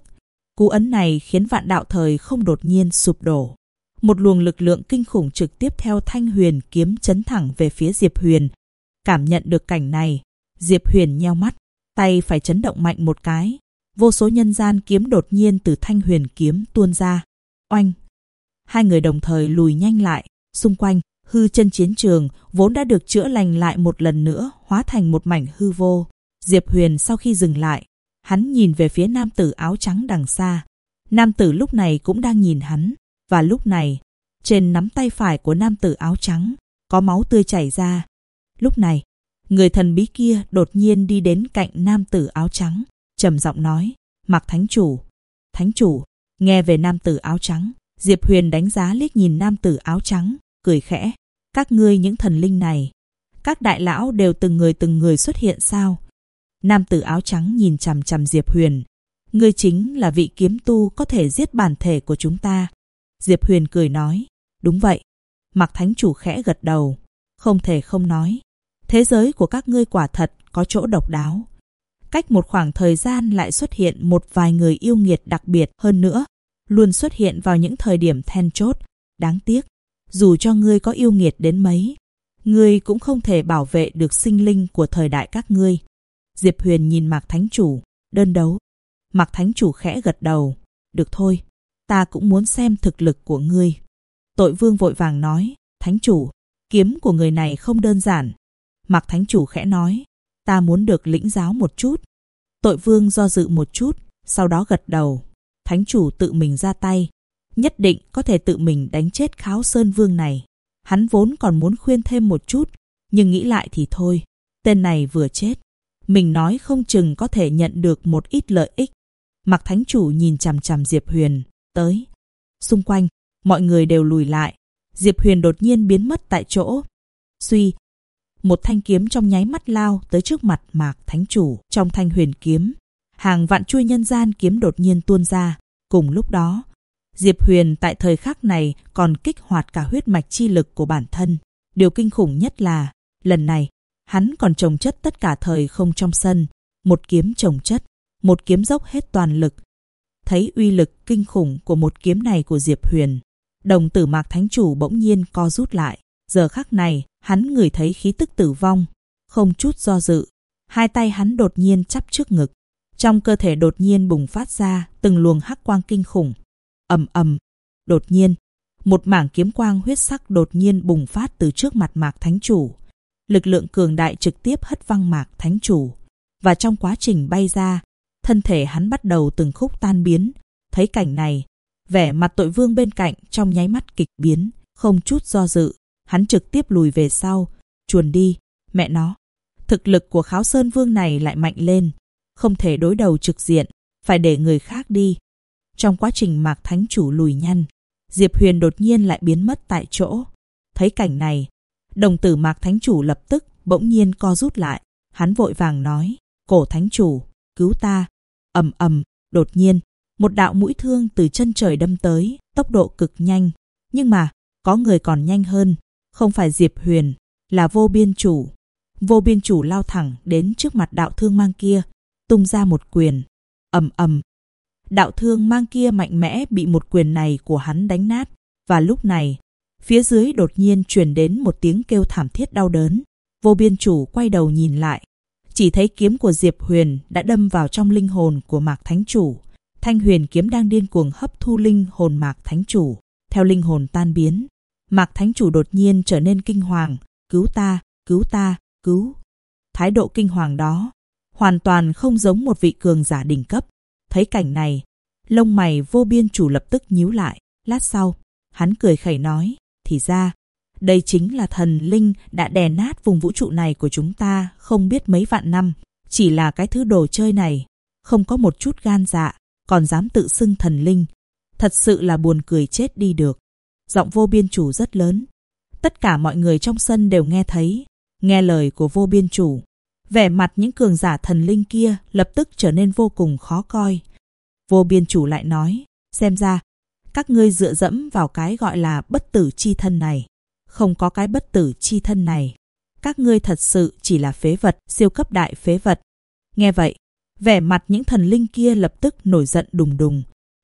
Speaker 1: Cú ấn này khiến vạn đạo thời không đột nhiên sụp đổ. Một luồng lực lượng kinh khủng trực tiếp theo thanh huyền kiếm chấn thẳng về phía Diệp Huyền. Cảm nhận được cảnh này, Diệp Huyền nheo mắt, tay phải chấn động mạnh một cái. Vô số nhân gian kiếm đột nhiên từ thanh huyền kiếm tuôn ra. Oanh! Hai người đồng thời lùi nhanh lại, xung quanh, hư chân chiến trường vốn đã được chữa lành lại một lần nữa, hóa thành một mảnh hư vô. Diệp Huyền sau khi dừng lại, hắn nhìn về phía nam tử áo trắng đằng xa. Nam tử lúc này cũng đang nhìn hắn, và lúc này, trên nắm tay phải của nam tử áo trắng, có máu tươi chảy ra. Lúc này, người thần bí kia đột nhiên đi đến cạnh nam tử áo trắng, trầm giọng nói, Mạc Thánh Chủ. Thánh Chủ, nghe về nam tử áo trắng, Diệp Huyền đánh giá liếc nhìn nam tử áo trắng, cười khẽ. Các ngươi những thần linh này, các đại lão đều từng người xuất hiện sao? Nam tử áo trắng nhìn chằm chằm Diệp Huyền. Ngươi chính là vị kiếm tu có thể giết bản thể của chúng ta. Diệp Huyền cười nói. Đúng vậy. Mạc Thánh Chủ khẽ gật đầu. Không thể không nói. Thế giới của các ngươi quả thật có chỗ độc đáo. Cách một khoảng thời gian lại xuất hiện một vài người yêu nghiệt đặc biệt hơn nữa. Luôn xuất hiện vào những thời điểm then chốt. Đáng tiếc. Dù cho ngươi có yêu nghiệt đến mấy, ngươi cũng không thể bảo vệ được sinh linh của thời đại các ngươi. Diệp Huyền nhìn Mạc Thánh Chủ, đơn đấu. Mạc Thánh Chủ khẽ gật đầu. Được thôi, ta cũng muốn xem thực lực của ngươi. Tội Vương vội vàng nói, Thánh Chủ, kiếm của người này không đơn giản. Mạc Thánh Chủ khẽ nói, ta muốn được lĩnh giáo một chút. Tội Vương do dự một chút, sau đó gật đầu. Thánh Chủ tự mình ra tay, nhất định có thể tự mình đánh chết Kháo Sơn Vương này. Hắn vốn còn muốn khuyên thêm một chút, nhưng nghĩ lại thì thôi, tên này vừa chết, mình nói không chừng có thể nhận được một ít lợi ích. Mạc Thánh Chủ nhìn chằm chằm Diệp Huyền, tới. Xung quanh, mọi người đều lùi lại. Diệp Huyền đột nhiên biến mất tại chỗ. Suy, một thanh kiếm trong nháy mắt lao tới trước mặt Mạc Thánh Chủ. Trong thanh huyền kiếm, hàng vạn chuôi nhân gian kiếm đột nhiên tuôn ra. Cùng lúc đó, Diệp Huyền tại thời khắc này còn kích hoạt cả huyết mạch chi lực của bản thân. Điều kinh khủng nhất là, lần này, hắn còn chồng chất tất cả thời không trong sân. Một kiếm chồng chất, một kiếm dốc hết toàn lực. Thấy uy lực kinh khủng của một kiếm này của Diệp Huyền, đồng tử Mạc Thánh Chủ bỗng nhiên co rút lại. Giờ khắc này, hắn ngửi thấy khí tức tử vong. Không chút do dự, hai tay hắn đột nhiên chắp trước ngực. Trong cơ thể đột nhiên bùng phát ra từng luồng hắc quang kinh khủng. Ầm ầm, đột nhiên, một mảng kiếm quang huyết sắc đột nhiên bùng phát từ trước mặt Mạc Thánh Chủ. Lực lượng cường đại trực tiếp hất văng Mạc Thánh Chủ, và trong quá trình bay ra, thân thể hắn bắt đầu từng khúc tan biến. Thấy cảnh này, vẻ mặt Tội Vương bên cạnh trong nháy mắt kịch biến, không chút do dự, hắn trực tiếp lùi về sau, chuồn đi. Mẹ nó, thực lực của Kháo Sơn Vương này lại mạnh lên, không thể đối đầu trực diện, phải để người khác đi. Trong quá trình Mạc Thánh Chủ lùi nhanh, Diệp Huyền đột nhiên lại biến mất tại chỗ. Thấy cảnh này, đồng tử Mạc Thánh Chủ lập tức bỗng nhiên co rút lại. Hắn vội vàng nói, Cổ Thánh Chủ, cứu ta. Ầm ầm, đột nhiên, một đạo mũi thương từ chân trời đâm tới, tốc độ cực nhanh. Nhưng mà, có người còn nhanh hơn, không phải Diệp Huyền, là Vô Biên Chủ. Vô Biên Chủ lao thẳng đến trước mặt đạo thương mang kia, tung ra một quyền. Ầm ầm, đạo thương mang kia mạnh mẽ bị một quyền này của hắn đánh nát. Và lúc này, phía dưới đột nhiên truyền đến một tiếng kêu thảm thiết đau đớn. Vô Biên Chủ quay đầu nhìn lại, chỉ thấy kiếm của Diệp Huyền đã đâm vào trong linh hồn của Mạc Thánh Chủ. Thanh huyền kiếm đang điên cuồng hấp thu linh hồn Mạc Thánh Chủ. Theo linh hồn tan biến, Mạc Thánh Chủ đột nhiên trở nên kinh hoàng. Cứu ta, cứu ta, cứu. Thái độ kinh hoàng đó hoàn toàn không giống một vị cường giả đỉnh cấp. Thấy cảnh này, lông mày Vô Biên Chủ lập tức nhíu lại. Lát sau, hắn cười khẩy nói, thì ra, đây chính là thần linh đã đè nát vùng vũ trụ này của chúng ta không biết mấy vạn năm. Chỉ là cái thứ đồ chơi này, không có một chút gan dạ, còn dám tự xưng thần linh. Thật sự là buồn cười chết đi được. Giọng Vô Biên Chủ rất lớn. Tất cả mọi người trong sân đều nghe thấy. Nghe lời của Vô Biên Chủ, vẻ mặt những cường giả thần linh kia lập tức trở nên vô cùng khó coi. Vô Biên Chủ lại nói, xem ra, các ngươi dựa dẫm vào cái gọi là bất tử chi thân này. Không có cái bất tử chi thân này, các ngươi thật sự chỉ là phế vật, siêu cấp đại phế vật. Nghe vậy, vẻ mặt những thần linh kia lập tức nổi giận đùng đùng.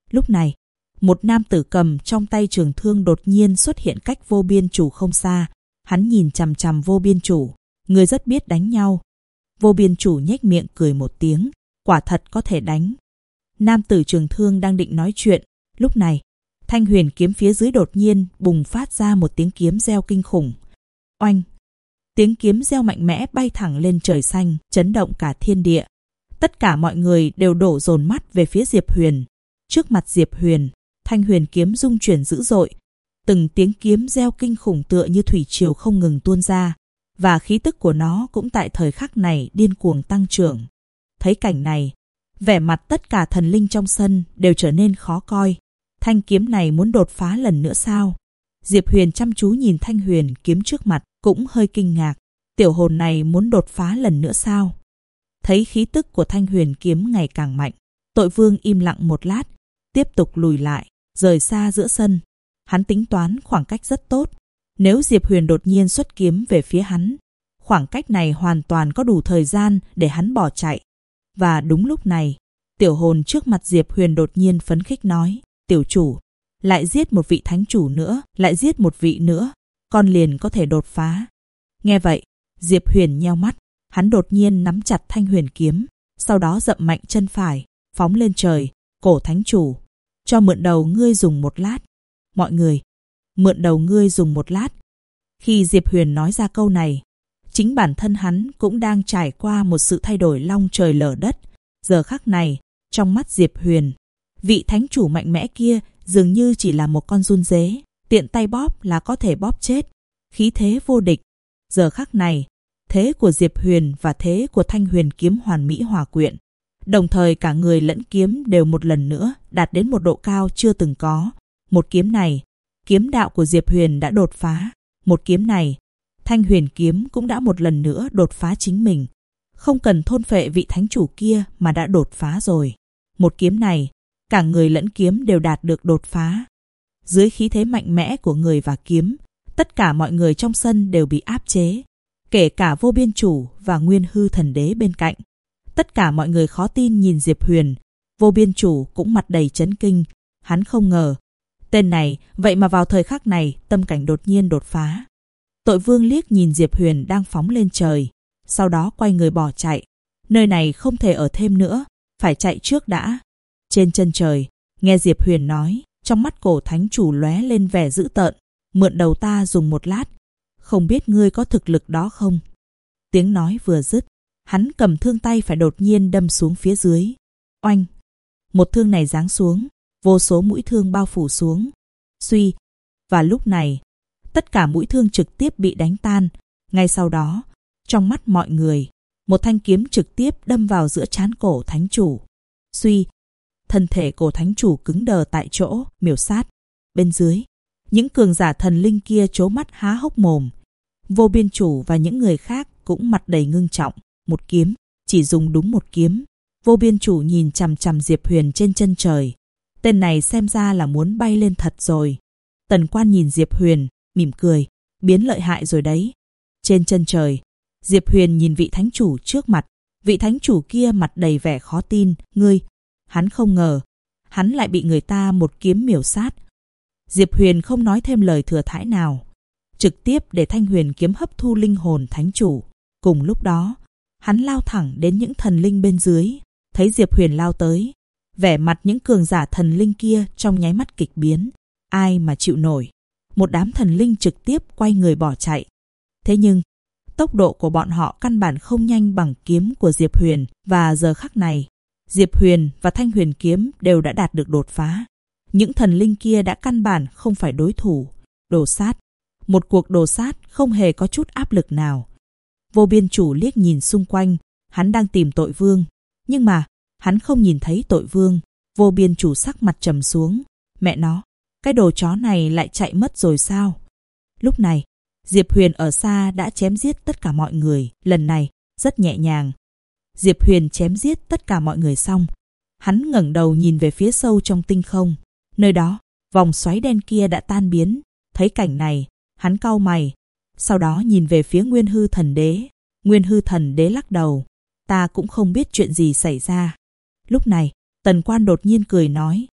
Speaker 1: Lúc này, một nam tử cầm trong tay trường thương đột nhiên xuất hiện cách Vô Biên Chủ không xa. Hắn nhìn chằm chằm Vô Biên Chủ, người rất biết đánh nhau. Vô Biên Chủ nhếch miệng cười một tiếng, quả thật có thể đánh. Nam tử trường thương đang định nói chuyện, lúc này, thanh huyền kiếm phía dưới đột nhiên bùng phát ra một tiếng kiếm reo kinh khủng. Oanh! Tiếng kiếm reo mạnh mẽ bay thẳng lên trời xanh, chấn động cả thiên địa. Tất cả mọi người đều đổ dồn mắt về phía Diệp Huyền. Trước mặt Diệp Huyền, thanh huyền kiếm rung chuyển dữ dội. Từng tiếng kiếm reo kinh khủng tựa như thủy triều không ngừng tuôn ra, và khí tức của nó cũng tại thời khắc này điên cuồng tăng trưởng. Thấy cảnh này, vẻ mặt tất cả thần linh trong sân đều trở nên khó coi. Thanh kiếm này muốn đột phá lần nữa sao? Diệp Huyền chăm chú nhìn thanh huyền kiếm trước mặt, cũng hơi kinh ngạc. Tiểu hồn này muốn đột phá lần nữa sao? Thấy khí tức của thanh huyền kiếm ngày càng mạnh, Tội Vương im lặng một lát, tiếp tục lùi lại, rời xa giữa sân. Hắn tính toán khoảng cách rất tốt. Nếu Diệp Huyền đột nhiên xuất kiếm về phía hắn, khoảng cách này hoàn toàn có đủ thời gian để hắn bỏ chạy. Và đúng lúc này, tiểu hồn trước mặt Diệp Huyền đột nhiên phấn khích nói, tiểu chủ, lại giết một vị thánh chủ nữa, lại giết một vị nữa, con liền có thể đột phá. Nghe vậy, Diệp Huyền nheo mắt, hắn đột nhiên nắm chặt thanh huyền kiếm, sau đó dậm mạnh chân phải, phóng lên trời, cổ thánh chủ, cho mượn đầu ngươi dùng một lát. Mọi người, mượn đầu ngươi dùng một lát. Khi Diệp Huyền nói ra câu này, chính bản thân hắn cũng đang trải qua một sự thay đổi long trời lở đất. Giờ khắc này, trong mắt Diệp Huyền, vị thánh chủ mạnh mẽ kia dường như chỉ là một con giun dế, tiện tay bóp là có thể bóp chết. Khí thế vô địch. Giờ khắc này, thế của Diệp Huyền và thế của thanh huyền kiếm hoàn mỹ hòa quyện. Đồng thời cả người lẫn kiếm đều một lần nữa đạt đến một độ cao chưa từng có. Một kiếm này, kiếm đạo của Diệp Huyền đã đột phá. Một kiếm này, thanh huyền kiếm cũng đã một lần nữa đột phá chính mình. Không cần thôn phệ vị thánh chủ kia mà đã đột phá rồi. Một kiếm này, cả người lẫn kiếm đều đạt được đột phá. Dưới khí thế mạnh mẽ của người và kiếm, tất cả mọi người trong sân đều bị áp chế. Kể cả Vô Biên Chủ và Nguyên Hư Thần Đế bên cạnh. Tất cả mọi người khó tin nhìn Diệp Huyền. Vô Biên Chủ cũng mặt đầy chấn kinh. Hắn không ngờ tên này vậy mà vào thời khắc này tâm cảnh đột nhiên đột phá. Tội Vương liếc nhìn Diệp Huyền đang phóng lên trời, sau đó quay người bỏ chạy. Nơi này không thể ở thêm nữa, phải chạy trước đã. Trên chân trời, nghe Diệp Huyền nói, trong mắt cổ thánh chủ lóe lên vẻ dữ tợn. Mượn đầu ta dùng một lát, không biết ngươi có thực lực đó không? Tiếng nói vừa dứt, hắn cầm thương tay phải đột nhiên đâm xuống phía dưới. Oanh! Một thương này giáng xuống, vô số mũi thương bao phủ xuống. Suy! Và lúc này, tất cả mũi thương trực tiếp bị đánh tan. Ngay sau đó, trong mắt mọi người, một thanh kiếm trực tiếp đâm vào giữa trán cổ thánh chủ. Suy! Thân thể cổ thánh chủ cứng đờ tại chỗ, miểu sát. Bên dưới, những cường giả thần linh kia trố mắt há hốc mồm. Vô Biên Chủ và những người khác cũng mặt đầy ngưng trọng. Một kiếm, chỉ dùng đúng một kiếm. Vô Biên Chủ nhìn chằm chằm Diệp Huyền trên chân trời. Tên này xem ra là muốn bay lên thật rồi. Tần Quan nhìn Diệp Huyền, mỉm cười, biến lợi hại rồi đấy. Trên chân trời, Diệp Huyền nhìn vị thánh chủ trước mặt. Vị thánh chủ kia mặt đầy vẻ khó tin. Ngươi, hắn không ngờ, hắn lại bị người ta một kiếm miểu sát. Diệp Huyền không nói thêm lời thừa thãi nào, trực tiếp để thanh huyền kiếm hấp thu linh hồn thánh chủ. Cùng lúc đó, hắn lao thẳng đến những thần linh bên dưới. Thấy Diệp Huyền lao tới, vẻ mặt những cường giả thần linh kia trong nháy mắt kịch biến. Ai mà chịu nổi. Một đám thần linh trực tiếp quay người bỏ chạy. Thế nhưng, tốc độ của bọn họ căn bản không nhanh bằng kiếm của Diệp Huyền. Và giờ khắc này, Diệp Huyền và thanh huyền kiếm đều đã đạt được đột phá. Những thần linh kia đã căn bản không phải đối thủ. Đồ sát. Một cuộc đồ sát không hề có chút áp lực nào. Vô Biên Chủ liếc nhìn xung quanh. Hắn đang tìm Tội Vương. Nhưng mà, hắn không nhìn thấy Tội Vương. Vô Biên Chủ sắc mặt trầm xuống. Mẹ nó, cái đồ chó này lại chạy mất rồi sao? Lúc này, Diệp Huyền ở xa đã chém giết tất cả mọi người. Lần này, rất nhẹ nhàng. Diệp Huyền chém giết tất cả mọi người xong. Hắn ngẩng đầu nhìn về phía sâu trong tinh không. Nơi đó, vòng xoáy đen kia đã tan biến. Thấy cảnh này, hắn cau mày. Sau đó nhìn về phía Nguyên Hư Thần Đế. Nguyên Hư Thần Đế lắc đầu. Ta cũng không biết chuyện gì xảy ra. Lúc này, Tần Quan đột nhiên cười nói.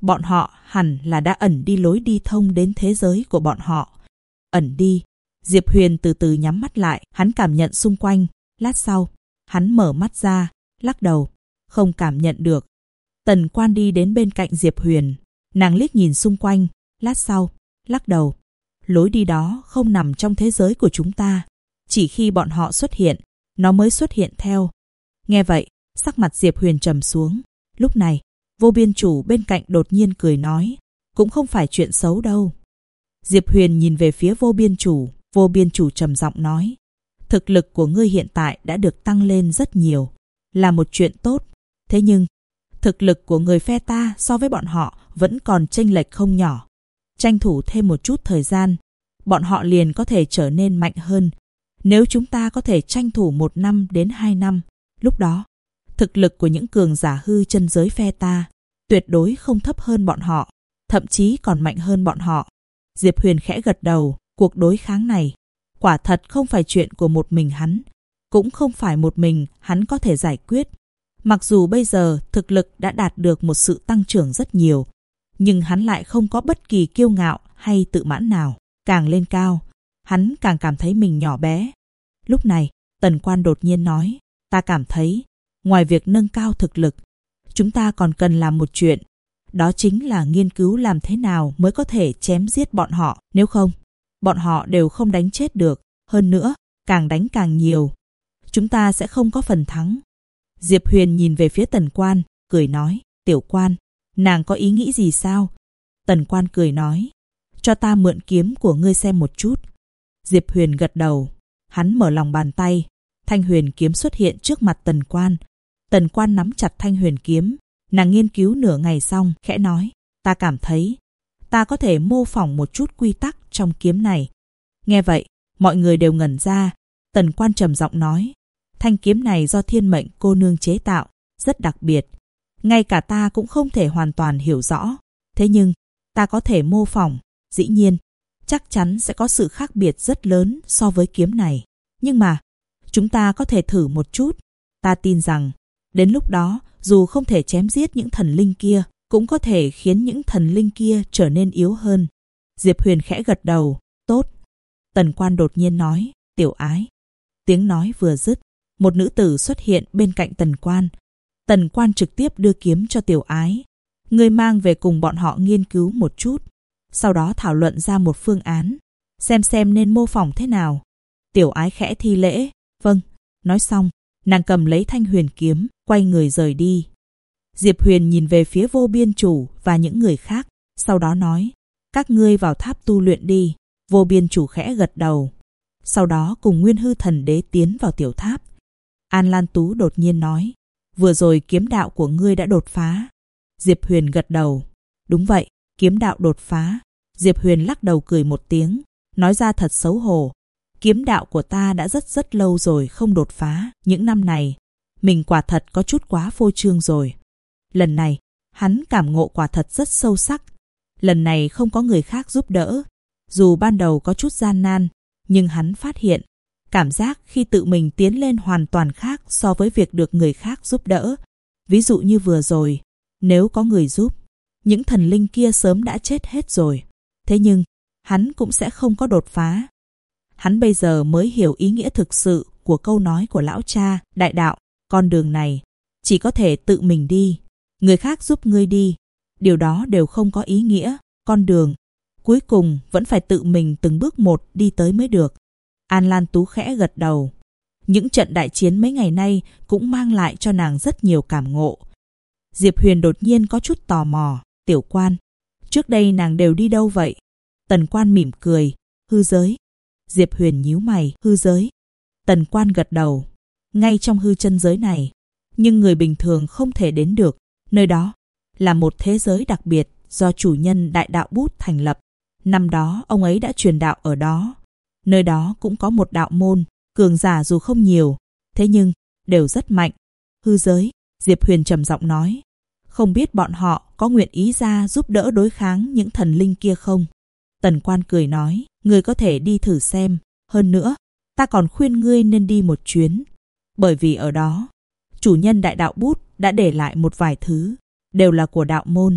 Speaker 1: bọn họ hẳn là đã ẩn đi lối đi thông đến thế giới của bọn họ. Ẩn đi. Diệp Huyền từ từ nhắm mắt lại, hắn cảm nhận xung quanh. Lát sau, hắn mở mắt ra, lắc đầu, không cảm nhận được. Tần Quan đi đến bên cạnh Diệp Huyền, nàng liếc nhìn xung quanh, lát sau, lắc đầu. Lối đi đó không nằm trong thế giới của chúng ta. Chỉ khi bọn họ xuất hiện, nó mới xuất hiện theo. Nghe vậy, sắc mặt Diệp Huyền trầm xuống. Lúc này, Vô Biên Chủ bên cạnh đột nhiên cười nói, cũng không phải chuyện xấu đâu. Diệp Huyền nhìn về phía Vô Biên Chủ trầm giọng nói, thực lực của ngươi hiện tại đã được tăng lên rất nhiều, là một chuyện tốt. Thế nhưng, thực lực của người phe ta so với bọn họ vẫn còn chênh lệch không nhỏ. Tranh thủ thêm một chút thời gian, bọn họ liền có thể trở nên mạnh hơn. Nếu chúng ta có thể tranh thủ 1 năm đến 2 năm, lúc đó, thực lực của những cường giả hư chân giới phe ta tuyệt đối không thấp hơn bọn họ, thậm chí còn mạnh hơn bọn họ. Diệp Huyền khẽ gật đầu, cuộc đối kháng này quả thật không phải chuyện của một mình hắn, cũng không phải một mình hắn có thể giải quyết. Mặc dù bây giờ thực lực đã đạt được một sự tăng trưởng rất nhiều, nhưng hắn lại không có bất kỳ kiêu ngạo hay tự mãn nào. Càng lên cao, hắn càng cảm thấy mình nhỏ bé. Lúc này, Tần Quan đột nhiên nói, ta cảm thấy, ngoài việc nâng cao thực lực, chúng ta còn cần làm một chuyện. Đó chính là nghiên cứu làm thế nào mới có thể chém giết bọn họ. Nếu không, bọn họ đều không đánh chết được. Hơn nữa, càng đánh càng nhiều, chúng ta sẽ không có phần thắng. Diệp Huyền nhìn về phía Tần Quan, cười nói, Tiểu Quan, nàng có ý nghĩ gì sao? Tần Quan cười nói, cho ta mượn kiếm của ngươi xem một chút. Diệp Huyền gật đầu, hắn mở lòng bàn tay, thanh huyền kiếm xuất hiện trước mặt Tần Quan. Tần Quan nắm chặt thanh huyền kiếm, nàng nghiên cứu nửa ngày xong, khẽ nói, ta cảm thấy, ta có thể mô phỏng một chút quy tắc trong kiếm này. Nghe vậy, mọi người đều ngẩn ra. Tần Quan trầm giọng nói, thanh kiếm này do Thiên Mệnh cô nương chế tạo, rất đặc biệt. Ngay cả ta cũng không thể hoàn toàn hiểu rõ. Thế nhưng, ta có thể mô phỏng, dĩ nhiên, chắc chắn sẽ có sự khác biệt rất lớn so với kiếm này. Nhưng mà, chúng ta có thể thử một chút. Ta tin rằng, đến lúc đó, dù không thể chém giết những thần linh kia, cũng có thể khiến những thần linh kia trở nên yếu hơn. Diệp Huyền khẽ gật đầu, tốt. Tần Quan đột nhiên nói, Tiểu Ái. Tiếng nói vừa dứt, một nữ tử xuất hiện bên cạnh Tần Quan. Tần Quan trực tiếp đưa kiếm cho Tiểu Ái. Ngươi mang về cùng bọn họ nghiên cứu một chút, sau đó thảo luận ra một phương án, xem nên mô phỏng thế nào. Tiểu Ái khẽ thi lễ, vâng. Nói xong, nàng cầm lấy thanh huyền kiếm, quay người rời đi. Diệp Huyền nhìn về phía Vô Biên Chủ và những người khác, sau đó nói, các ngươi vào tháp tu luyện đi. Vô Biên Chủ khẽ gật đầu. Sau đó cùng Nguyên Hư Thần Đế tiến vào tiểu tháp. An Lan Tú đột nhiên nói, vừa rồi kiếm đạo của ngươi đã đột phá. Diệp Huyền gật đầu. Đúng vậy, kiếm đạo đột phá. Diệp Huyền lắc đầu cười một tiếng, nói ra thật xấu hổ. Kiếm đạo của ta đã rất lâu rồi không đột phá. Những năm này, mình quả thật có chút quá phô trương rồi. Lần này, hắn cảm ngộ quả thật rất sâu sắc. Lần này không có người khác giúp đỡ. Dù ban đầu có chút gian nan, nhưng hắn phát hiện, cảm giác khi tự mình tiến lên hoàn toàn khác so với việc được người khác giúp đỡ. Ví dụ như vừa rồi, nếu có người giúp, những thần linh kia sớm đã chết hết rồi. Thế nhưng, hắn cũng sẽ không có đột phá. Hắn bây giờ mới hiểu ý nghĩa thực sự của câu nói của lão cha, đại đạo, con đường này chỉ có thể tự mình đi, người khác giúp ngươi đi, điều đó đều không có ý nghĩa. Con đường cuối cùng vẫn phải tự mình từng bước một đi tới mới được. An Lan Tú khẽ gật đầu. Những trận đại chiến mấy ngày nay cũng mang lại cho nàng rất nhiều cảm ngộ. Diệp Huyền đột nhiên có chút tò mò. Tiểu Quan, trước đây nàng đều đi đâu vậy? Tần Quan mỉm cười. Hư giới. Diệp Huyền nhíu mày. Hư giới. Tần Quan gật đầu. Ngay trong hư chân giới này, nhưng người bình thường không thể đến được. Nơi đó là một thế giới đặc biệt do chủ nhân Đại Đạo Bút thành lập. Năm đó ông ấy đã truyền đạo ở đó. Nơi đó cũng có một đạo môn, cường giả dù không nhiều, thế nhưng đều rất mạnh. Hư giới. Diệp Huyền trầm giọng nói, không biết bọn họ có nguyện ý ra giúp đỡ đối kháng những thần linh kia không? Tần Quan cười nói, ngươi có thể đi thử xem. Hơn nữa, ta còn khuyên ngươi nên đi một chuyến. Bởi vì ở đó, chủ nhân Đại Đạo Bút đã để lại một vài thứ, đều là của đạo môn.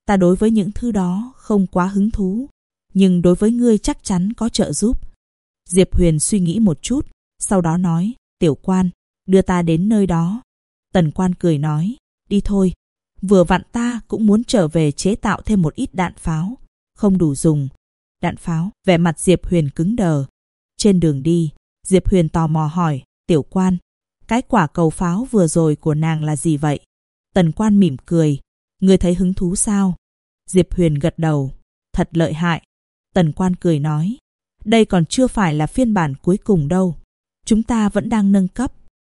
Speaker 1: Ta đối với những thứ đó không quá hứng thú, nhưng đối với ngươi chắc chắn có trợ giúp. Diệp Huyền suy nghĩ một chút, sau đó nói, Tiểu Quan, đưa ta đến nơi đó. Tần Quan cười nói, đi thôi. Vừa vặn ta cũng muốn trở về chế tạo thêm một ít đạn pháo, không đủ dùng. Đạn pháo? Vẻ mặt Diệp Huyền cứng đờ. Trên đường đi, Diệp Huyền tò mò hỏi, Tiểu Quan, cái quả cầu pháo vừa rồi của nàng là gì vậy? Tần Quan mỉm cười, ngươi thấy hứng thú sao? Diệp Huyền gật đầu, thật lợi hại. Tần Quan cười nói, đây còn chưa phải là phiên bản cuối cùng đâu. Chúng ta vẫn đang nâng cấp.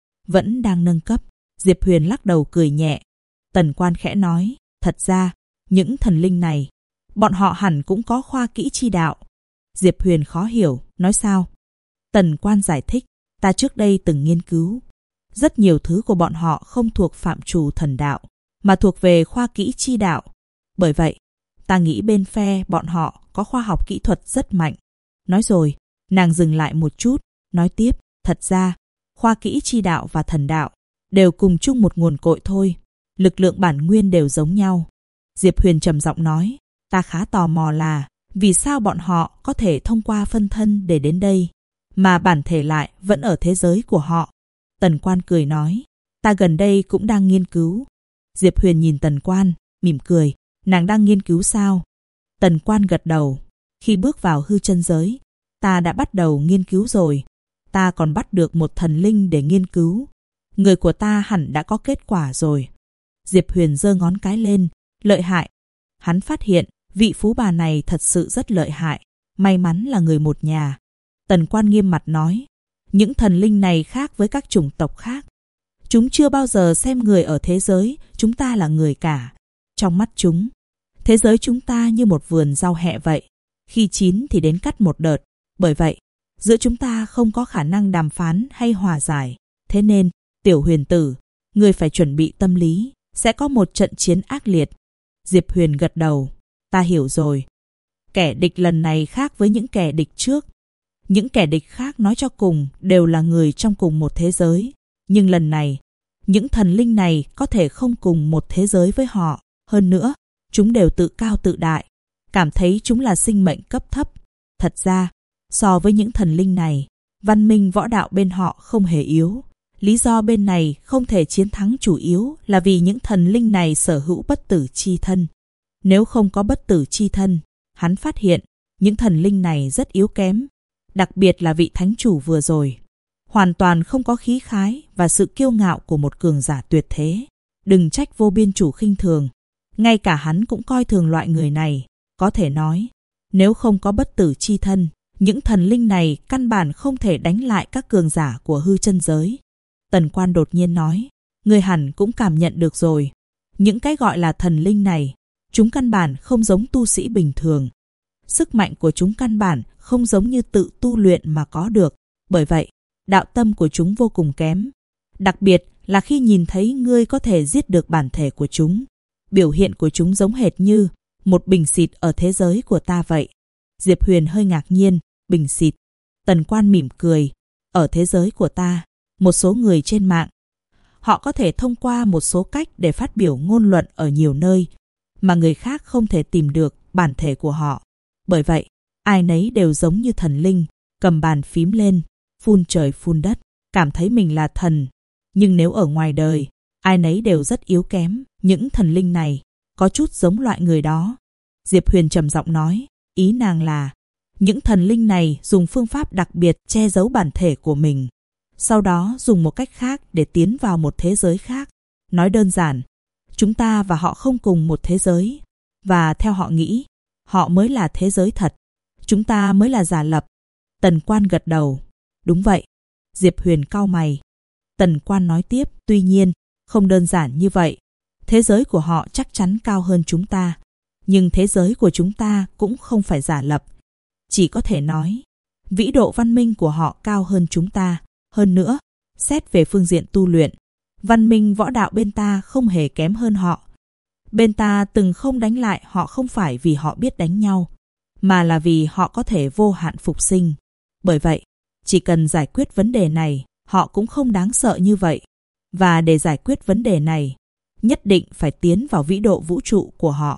Speaker 1: Vẫn đang nâng cấp. Diệp Huyền lắc đầu cười nhẹ. Tần Quan khẽ nói, thật ra, những thần linh này, bọn họ hẳn cũng có khoa kỹ chi đạo. Diệp Huyền khó hiểu, nói sao? Tần Quan giải thích, ta trước đây từng nghiên cứu. Rất nhiều thứ của bọn họ không thuộc phạm trù thần đạo, mà thuộc về khoa kỹ chi đạo. Bởi vậy, ta nghĩ bên phe bọn họ có khoa học kỹ thuật rất mạnh. Nói rồi, nàng dừng lại một chút, nói tiếp, thật ra, khoa kỹ chi đạo và thần đạo đều cùng chung một nguồn cội thôi. Lực lượng bản nguyên đều giống nhau. Diệp Huyền trầm giọng nói, ta khá tò mò là vì sao bọn họ có thể thông qua phân thân để đến đây, mà bản thể lại vẫn ở thế giới của họ. Tần Quan cười nói, ta gần đây cũng đang nghiên cứu. Diệp Huyền nhìn Tần Quan, mỉm cười, nàng đang nghiên cứu sao? Tần Quan gật đầu, khi bước vào hư chân giới, ta đã bắt đầu nghiên cứu rồi. Ta còn bắt được một thần linh để nghiên cứu. Người của ta hẳn đã có kết quả rồi. Diệp Huyền giơ ngón cái lên, lợi hại. Hắn phát hiện vị phú bà này thật sự rất lợi hại, may mắn là người một nhà. Tần Quan nghiêm mặt nói, những thần linh này khác với các chủng tộc khác. Chúng chưa bao giờ xem người ở thế giới chúng ta là người cả. Trong mắt chúng, thế giới chúng ta như một vườn rau hẹ vậy. Khi chín thì đến cắt một đợt. Bởi vậy, giữa chúng ta không có khả năng đàm phán hay hòa giải. Thế nên, Tiểu Huyền tử, ngươi phải chuẩn bị tâm lý, sẽ có một trận chiến ác liệt. Diệp Huyền gật đầu, ta hiểu rồi. Kẻ địch lần này khác với những kẻ địch trước. Những kẻ địch khác nói cho cùng đều là người trong cùng một thế giới. Nhưng lần này, những thần linh này có thể không cùng một thế giới với họ. Hơn nữa, chúng đều tự cao tự đại, cảm thấy chúng là sinh mệnh cấp thấp. Thật ra, so với những thần linh này, văn minh võ đạo bên họ không hề yếu. Lý do bên này không thể chiến thắng chủ yếu là vì những thần linh này sở hữu bất tử chi thân. Nếu không có bất tử chi thân, hắn phát hiện những thần linh này rất yếu kém. Đặc biệt là vị thánh chủ vừa rồi, hoàn toàn không có khí khái và sự kiêu ngạo của một cường giả tuyệt thế. Đừng trách Vô Biên chủ khinh thường, ngay cả hắn cũng coi thường loại người này. Có thể nói, nếu không có bất tử chi thân, những thần linh này căn bản không thể đánh lại các cường giả của hư chân giới. Tần Quan đột nhiên nói, người hẳn cũng cảm nhận được rồi. Những cái gọi là thần linh này, chúng căn bản không giống tu sĩ bình thường. Sức mạnh của chúng căn bản không giống như tự tu luyện mà có được. Bởi vậy, đạo tâm của chúng vô cùng kém. Đặc biệt là khi nhìn thấy ngươi có thể giết được bản thể của chúng. Biểu hiện của chúng giống hệt như một bình xịt ở thế giới của ta vậy. Diệp Huyền hơi ngạc nhiên, bình xịt. Tần Quan mỉm cười, ở thế giới của ta, một số người trên mạng, họ có thể thông qua một số cách để phát biểu ngôn luận ở nhiều nơi, mà người khác không thể tìm được bản thể của họ. Bởi vậy, ai nấy đều giống như thần linh, cầm bàn phím lên, phun trời phun đất, cảm thấy mình là thần. Nhưng nếu ở ngoài đời, ai nấy đều rất yếu kém. Những thần linh này có chút giống loại người đó. Diệp Huyền trầm giọng nói, ý nàng là những thần linh này dùng phương pháp đặc biệt che giấu bản thể của mình, sau đó dùng một cách khác để tiến vào một thế giới khác. Nói đơn giản, chúng ta và họ không cùng một thế giới, và theo họ nghĩ, họ mới là thế giới thật, chúng ta mới là giả lập. Tần Quan gật đầu, đúng vậy. Diệp Huyền cau mày. Tần Quan nói tiếp, tuy nhiên, không đơn giản như vậy. Thế giới của họ chắc chắn cao hơn chúng ta, nhưng thế giới của chúng ta cũng không phải giả lập. Chỉ có thể nói, vĩ độ văn minh của họ cao hơn chúng ta. Hơn nữa, xét về phương diện tu luyện, văn minh võ đạo bên ta không hề kém hơn họ. Bên ta từng không đánh lại họ không phải vì họ biết đánh nhau, mà là vì họ có thể vô hạn phục sinh. Bởi vậy, chỉ cần giải quyết vấn đề này, họ cũng không đáng sợ như vậy. Và để giải quyết vấn đề này, nhất định phải tiến vào vĩ độ vũ trụ của họ.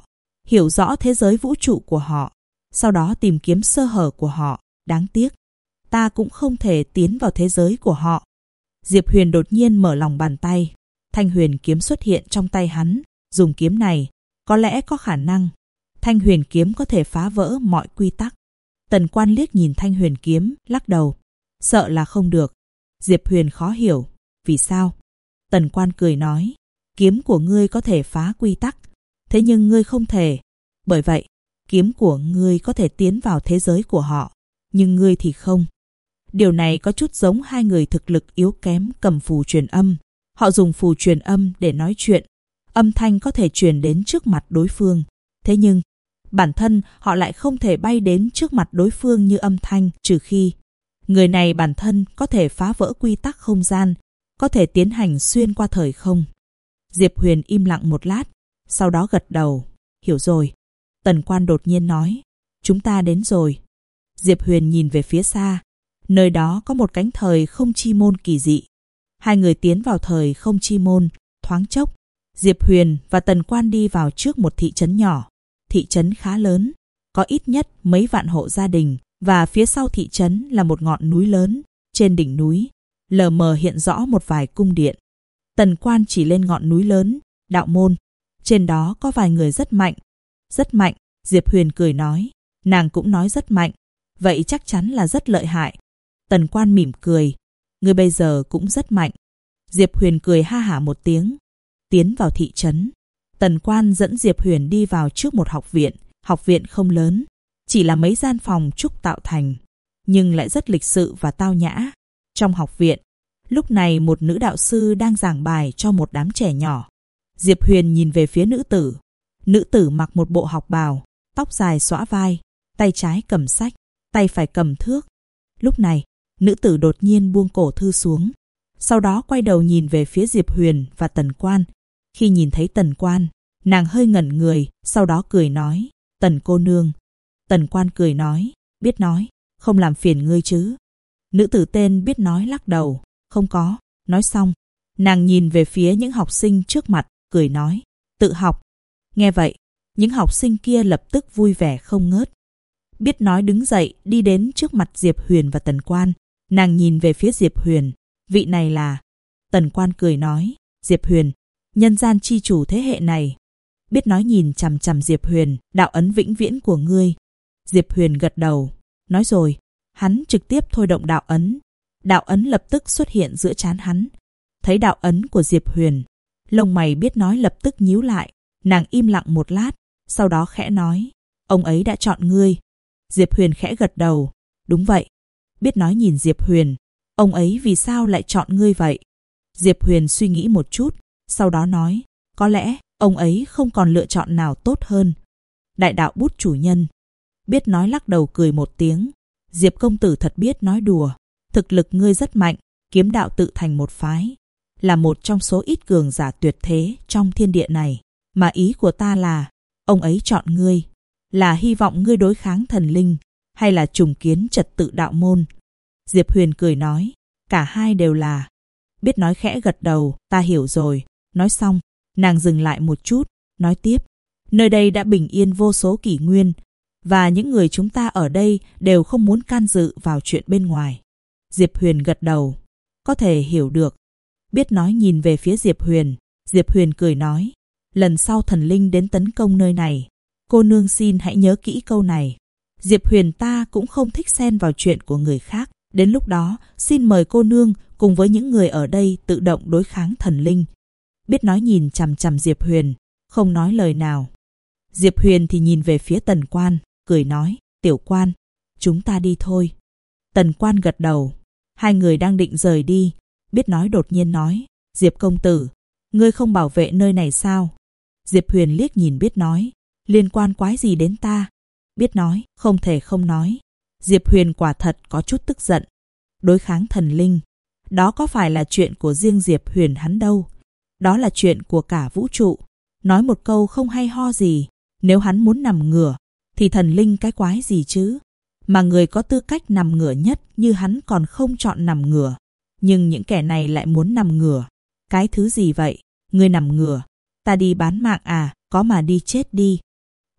Speaker 1: hiểu rõ thế giới vũ trụ của họ, sau đó tìm kiếm sơ hở của họ. Đáng tiếc, ta cũng không thể tiến vào thế giới của họ. Diệp Huyền đột nhiên mở lòng bàn tay. Thanh huyền kiếm xuất hiện trong tay hắn. Dùng kiếm này, có lẽ có khả năng thanh huyền kiếm có thể phá vỡ mọi quy tắc. Tần Quan liếc nhìn thanh huyền kiếm, lắc đầu. Sợ là không được. Diệp Huyền khó hiểu. Vì sao? Tần Quan cười nói. Kiếm của ngươi có thể phá quy tắc, thế nhưng ngươi không thể. Bởi vậy, kiếm của ngươi có thể tiến vào thế giới của họ, nhưng ngươi thì không. Điều này có chút giống hai người thực lực yếu kém cầm phù truyền âm. Họ dùng phù truyền âm để nói chuyện. Âm thanh có thể truyền đến trước mặt đối phương. Thế nhưng, bản thân họ lại không thể bay đến trước mặt đối phương như âm thanh, trừ khi người này bản thân có thể phá vỡ quy tắc không gian, có thể tiến hành xuyên qua thời không. Diệp Huyền im lặng một lát, sau đó gật đầu. Hiểu rồi. Tần Quan đột nhiên nói. Chúng ta đến rồi. Diệp Huyền nhìn về phía xa. Nơi đó có một cánh thời không chi môn kỳ dị. Hai người tiến vào thời không chi môn. Thoáng chốc, Diệp Huyền và Tần Quan đi vào trước một thị trấn nhỏ. Thị trấn khá lớn, có ít nhất mấy vạn hộ gia đình, và phía sau thị trấn là một ngọn núi lớn. Trên đỉnh núi, lờ mờ hiện rõ một vài cung điện. Tần Quan chỉ lên ngọn núi lớn, đạo môn. Trên đó có vài người rất mạnh. Rất mạnh, Diệp Huyền cười nói. Nàng cũng nói rất mạnh. Vậy chắc chắn là rất lợi hại. Tần Quan mỉm cười. Ngươi bây giờ cũng rất mạnh. Diệp Huyền cười ha hả một tiếng. Tiến vào thị trấn. Tần Quan dẫn Diệp Huyền đi vào trước một học viện. Học viện không lớn, chỉ là mấy gian phòng trúc tạo thành, nhưng lại rất lịch sự và tao nhã. Trong học viện, lúc này một nữ đạo sư đang giảng bài cho một đám trẻ nhỏ. Diệp Huyền nhìn về phía nữ tử. Nữ tử mặc một bộ học bào, tóc dài xõa vai, tay trái cầm sách, tay phải cầm thước. Lúc này, nữ tử đột nhiên buông cổ thư xuống, sau đó quay đầu nhìn về phía Diệp Huyền và Tần Quan. Khi nhìn thấy Tần Quan, nàng hơi ngẩn người, sau đó cười nói. Tần cô nương. Tần Quan cười nói. Biết nói, không làm phiền ngươi chứ? Nữ tử tên Biết nói lắc đầu. Không có. Nói xong, nàng nhìn về phía những học sinh trước mặt, cười nói. Tự học. Nghe vậy, những học sinh kia lập tức vui vẻ không ngớt. Biết nói đứng dậy đi đến trước mặt Diệp Huyền và Tần Quan. Nàng nhìn về phía Diệp Huyền. Vị này là... Tần Quan cười nói. Diệp Huyền, nhân gian chi chủ thế hệ này. Biết nói nhìn chằm chằm Diệp Huyền. Đạo ấn vĩnh viễn của ngươi. Diệp Huyền gật đầu. Nói rồi, hắn trực tiếp thôi động đạo ấn. Đạo ấn lập tức xuất hiện giữa trán hắn. Thấy đạo ấn của Diệp Huyền, lông mày Biết nói lập tức nhíu lại. Nàng im lặng một lát, sau đó khẽ nói. Ông ấy đã chọn ngươi. Diệp Huyền khẽ gật đầu. Đúng vậy. Biết nói nhìn Diệp Huyền. Ông ấy vì sao lại chọn ngươi vậy? Diệp Huyền suy nghĩ một chút, sau đó nói. Có lẽ ông ấy không còn lựa chọn nào tốt hơn. Đại đạo bút chủ nhân. Biết nói lắc đầu cười một tiếng. Diệp công tử thật biết nói đùa. Thực lực ngươi rất mạnh, kiếm đạo tự thành một phái, là một trong số ít cường giả tuyệt thế trong thiên địa này. Mà ý của ta là, ông ấy chọn ngươi, là hy vọng ngươi đối kháng thần linh, hay là trùng kiến trật tự đạo môn? Diệp Huyền cười nói, cả hai đều là. Biết nói khẽ gật đầu, ta hiểu rồi. Nói xong, nàng dừng lại một chút, nói tiếp. Nơi đây đã bình yên vô số kỷ nguyên, và những người chúng ta ở đây đều không muốn can dự vào chuyện bên ngoài. Diệp Huyền gật đầu. Có thể hiểu được. Biết nói nhìn về phía Diệp Huyền. Diệp Huyền cười nói. Lần sau thần linh đến tấn công nơi này, cô nương xin hãy nhớ kỹ câu này. Diệp Huyền ta cũng không thích xen vào chuyện của người khác. Đến lúc đó, xin mời cô nương cùng với những người ở đây tự động đối kháng thần linh. Biết nói nhìn chằm chằm Diệp Huyền, không nói lời nào. Diệp Huyền thì nhìn về phía Tần Quan, cười nói, Tiểu Quan, chúng ta đi thôi. Tần Quan gật đầu. Hai người đang định rời đi. Biết nói đột nhiên nói, Diệp công tử, ngươi không bảo vệ nơi này sao? Diệp Huyền liếc nhìn Biết nói, liên quan quái gì đến ta? Biết nói, không thể không nói. Diệp Huyền quả thật có chút tức giận. Đối kháng thần linh, đó có phải là chuyện của riêng Diệp Huyền hắn đâu. Đó là chuyện của cả vũ trụ. Nói một câu không hay ho gì. Nếu hắn muốn nằm ngửa, thì thần linh cái quái gì chứ? Mà người có tư cách nằm ngửa nhất như hắn còn không chọn nằm ngửa. Nhưng những kẻ này lại muốn nằm ngửa. Cái thứ gì vậy? Ngươi nằm ngửa, ta đi bán mạng à? Có mà đi chết đi.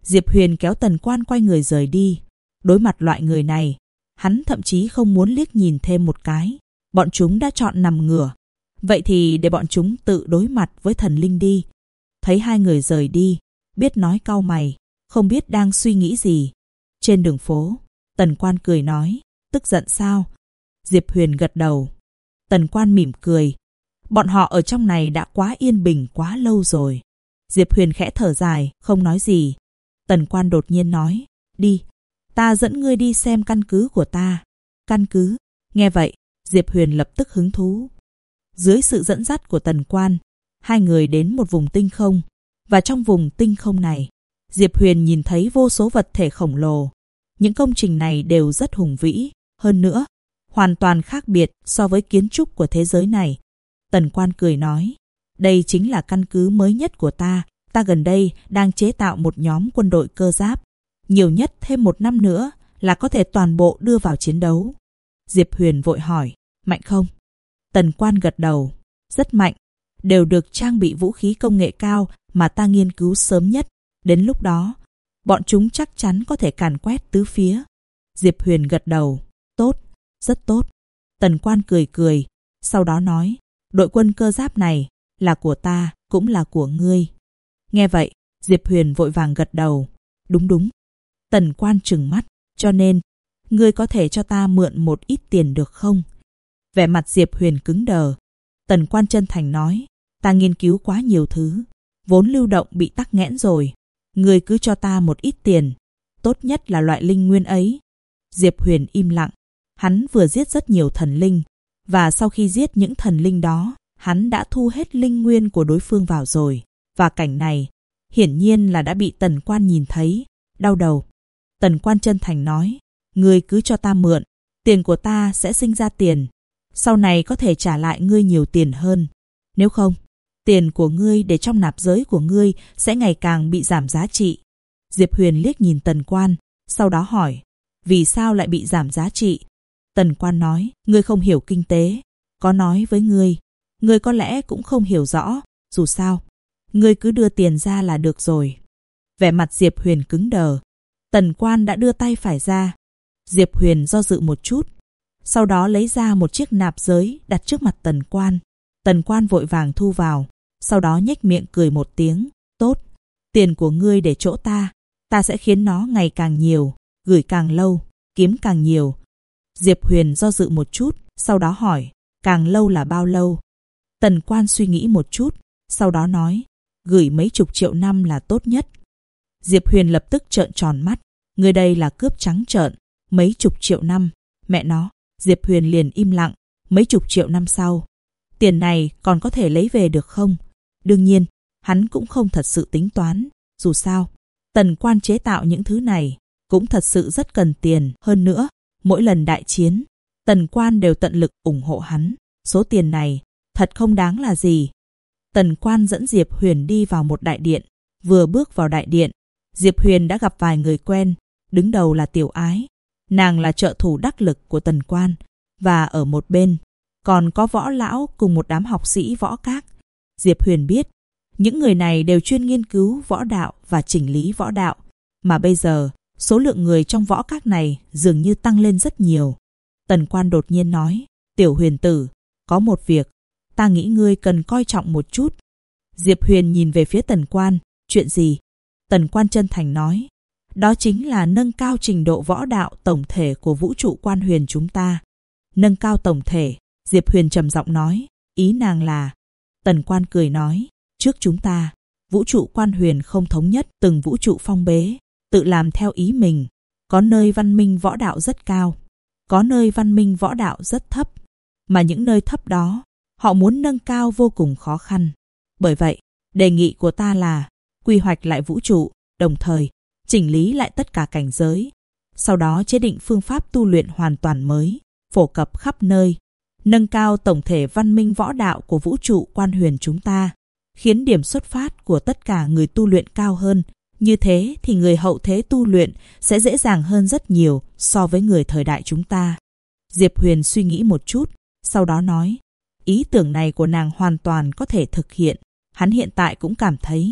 Speaker 1: Diệp Huyền kéo Tần Quan quay người rời đi. Đối mặt loại người này, hắn thậm chí không muốn liếc nhìn thêm một cái. Bọn chúng đã chọn nằm ngửa. Vậy thì để bọn chúng tự đối mặt với thần linh đi. Thấy hai người rời đi, Biết nói cau mày, không biết đang suy nghĩ gì. Trên đường phố, Tần Quan cười nói, tức giận sao? Diệp Huyền gật đầu. Tần Quan mỉm cười. Bọn họ ở trong này đã quá yên bình quá lâu rồi. Diệp Huyền khẽ thở dài, không nói gì. Tần Quan đột nhiên nói, đi, ta dẫn ngươi đi xem căn cứ của ta. Căn cứ? Nghe vậy, Diệp Huyền lập tức hứng thú. Dưới sự dẫn dắt của Tần Quan, hai người đến một vùng tinh không. Và trong vùng tinh không này, Diệp Huyền nhìn thấy vô số vật thể khổng lồ. Những công trình này đều rất hùng vĩ, hơn nữa, hoàn toàn khác biệt so với kiến trúc của thế giới này. Tần Quan cười nói, đây chính là căn cứ mới nhất của ta. Ta gần đây đang chế tạo một nhóm quân đội cơ giáp. Nhiều nhất thêm 1 năm nữa là có thể toàn bộ đưa vào chiến đấu. Diệp Huyền vội hỏi, mạnh không? Tần Quan gật đầu, rất mạnh. Đều được trang bị vũ khí công nghệ cao mà ta nghiên cứu sớm nhất. Đến lúc đó, bọn chúng chắc chắn có thể càn quét tứ phía. Diệp Huyền gật đầu, tốt, rất tốt. Tần Quan cười cười, sau đó nói, đội quân cơ giáp này là của ta, cũng là của ngươi. Nghe vậy, Diệp Huyền vội vàng gật đầu, đúng đúng. Tần Quan trừng mắt, cho nên, ngươi có thể cho ta mượn một ít tiền được không? Vẻ mặt Diệp Huyền cứng đờ. Tần Quan chân thành nói, ta nghiên cứu quá nhiều thứ, vốn lưu động bị tắc nghẽn rồi. Ngươi cứ cho ta một ít tiền, tốt nhất là loại linh nguyên ấy. Diệp Huyền im lặng, hắn vừa giết rất nhiều thần linh, và sau khi giết những thần linh đó, hắn đã thu hết linh nguyên của đối phương vào rồi. Và cảnh này, hiển nhiên là đã bị Tần Quan nhìn thấy, đau đầu. Tần Quan chân thành nói, ngươi cứ cho ta mượn, tiền của ta sẽ sinh ra tiền, sau này có thể trả lại ngươi nhiều tiền hơn. Nếu không, tiền của ngươi để trong nạp giới của ngươi sẽ ngày càng bị giảm giá trị. Diệp Huyền liếc nhìn Tần Quan, sau đó hỏi, vì sao lại bị giảm giá trị? Tần Quan nói, ngươi không hiểu kinh tế, có nói với ngươi có lẽ cũng không hiểu rõ, dù sao, ngươi cứ đưa tiền ra là được rồi. Vẻ mặt Diệp Huyền cứng đờ. Tần Quan đã đưa tay phải ra. Diệp Huyền do dự một chút, sau đó lấy ra một chiếc nạp giới đặt trước mặt Tần Quan. Tần Quan vội vàng thu vào, sau đó nhếch miệng cười một tiếng, tốt, tiền của ngươi để chỗ ta sẽ khiến nó ngày càng nhiều, gửi càng lâu, kiếm càng nhiều. Diệp Huyền do dự một chút, sau đó hỏi, càng lâu là bao lâu? Tần Quan suy nghĩ một chút, sau đó nói, gửi mấy chục triệu năm là tốt nhất. Diệp Huyền lập tức trợn tròn mắt, người đây là cướp trắng trợn, mấy chục triệu năm, mẹ nó. Diệp Huyền liền im lặng, mấy chục triệu năm sau, tiền này còn có thể lấy về được không? Đương nhiên, hắn cũng không thật sự tính toán, dù sao, Tần Quan chế tạo những thứ này cũng thật sự rất cần tiền. Hơn nữa, mỗi lần đại chiến, Tần Quan đều tận lực ủng hộ hắn, số tiền này thật không đáng là gì. Tần Quan dẫn Diệp Huyền đi vào một đại điện. Vừa bước vào đại điện, Diệp Huyền đã gặp vài người quen. Đứng đầu là Tiểu Ái, nàng là trợ thủ đắc lực của Tần Quan, và ở một bên còn có Võ Lão cùng một đám học sĩ võ các. Diệp Huyền biết, những người này đều chuyên nghiên cứu võ đạo và chỉnh lý võ đạo, mà bây giờ số lượng người trong võ các này dường như tăng lên rất nhiều. Tần Quan đột nhiên nói, Tiểu Huyền tử, có một việc, ta nghĩ ngươi cần coi trọng một chút. Diệp Huyền nhìn về phía Tần Quan, chuyện gì? Tần Quan chân thành nói, đó chính là nâng cao trình độ võ đạo tổng thể của vũ trụ Quan Huyền chúng ta. Nâng cao tổng thể, Diệp Huyền trầm giọng nói, ý nàng là... Tần Quan cười nói, trước chúng ta, vũ trụ Quan Huyền không thống nhất, từng vũ trụ phong bế, tự làm theo ý mình. Có nơi văn minh võ đạo rất cao, có nơi văn minh võ đạo rất thấp, mà những nơi thấp đó, họ muốn nâng cao vô cùng khó khăn. Bởi vậy, đề nghị của ta là quy hoạch lại vũ trụ, đồng thời chỉnh lý lại tất cả cảnh giới, sau đó chế định phương pháp tu luyện hoàn toàn mới, phổ cập khắp nơi, nâng cao tổng thể văn minh võ đạo của vũ trụ Quan Huyền chúng ta, khiến điểm xuất phát của tất cả người tu luyện cao hơn. Như thế thì người hậu thế tu luyện sẽ dễ dàng hơn rất nhiều so với người thời đại chúng ta. Diệp Huyền suy nghĩ một chút, sau đó nói, ý tưởng này của nàng hoàn toàn có thể thực hiện. Hắn hiện tại cũng cảm thấy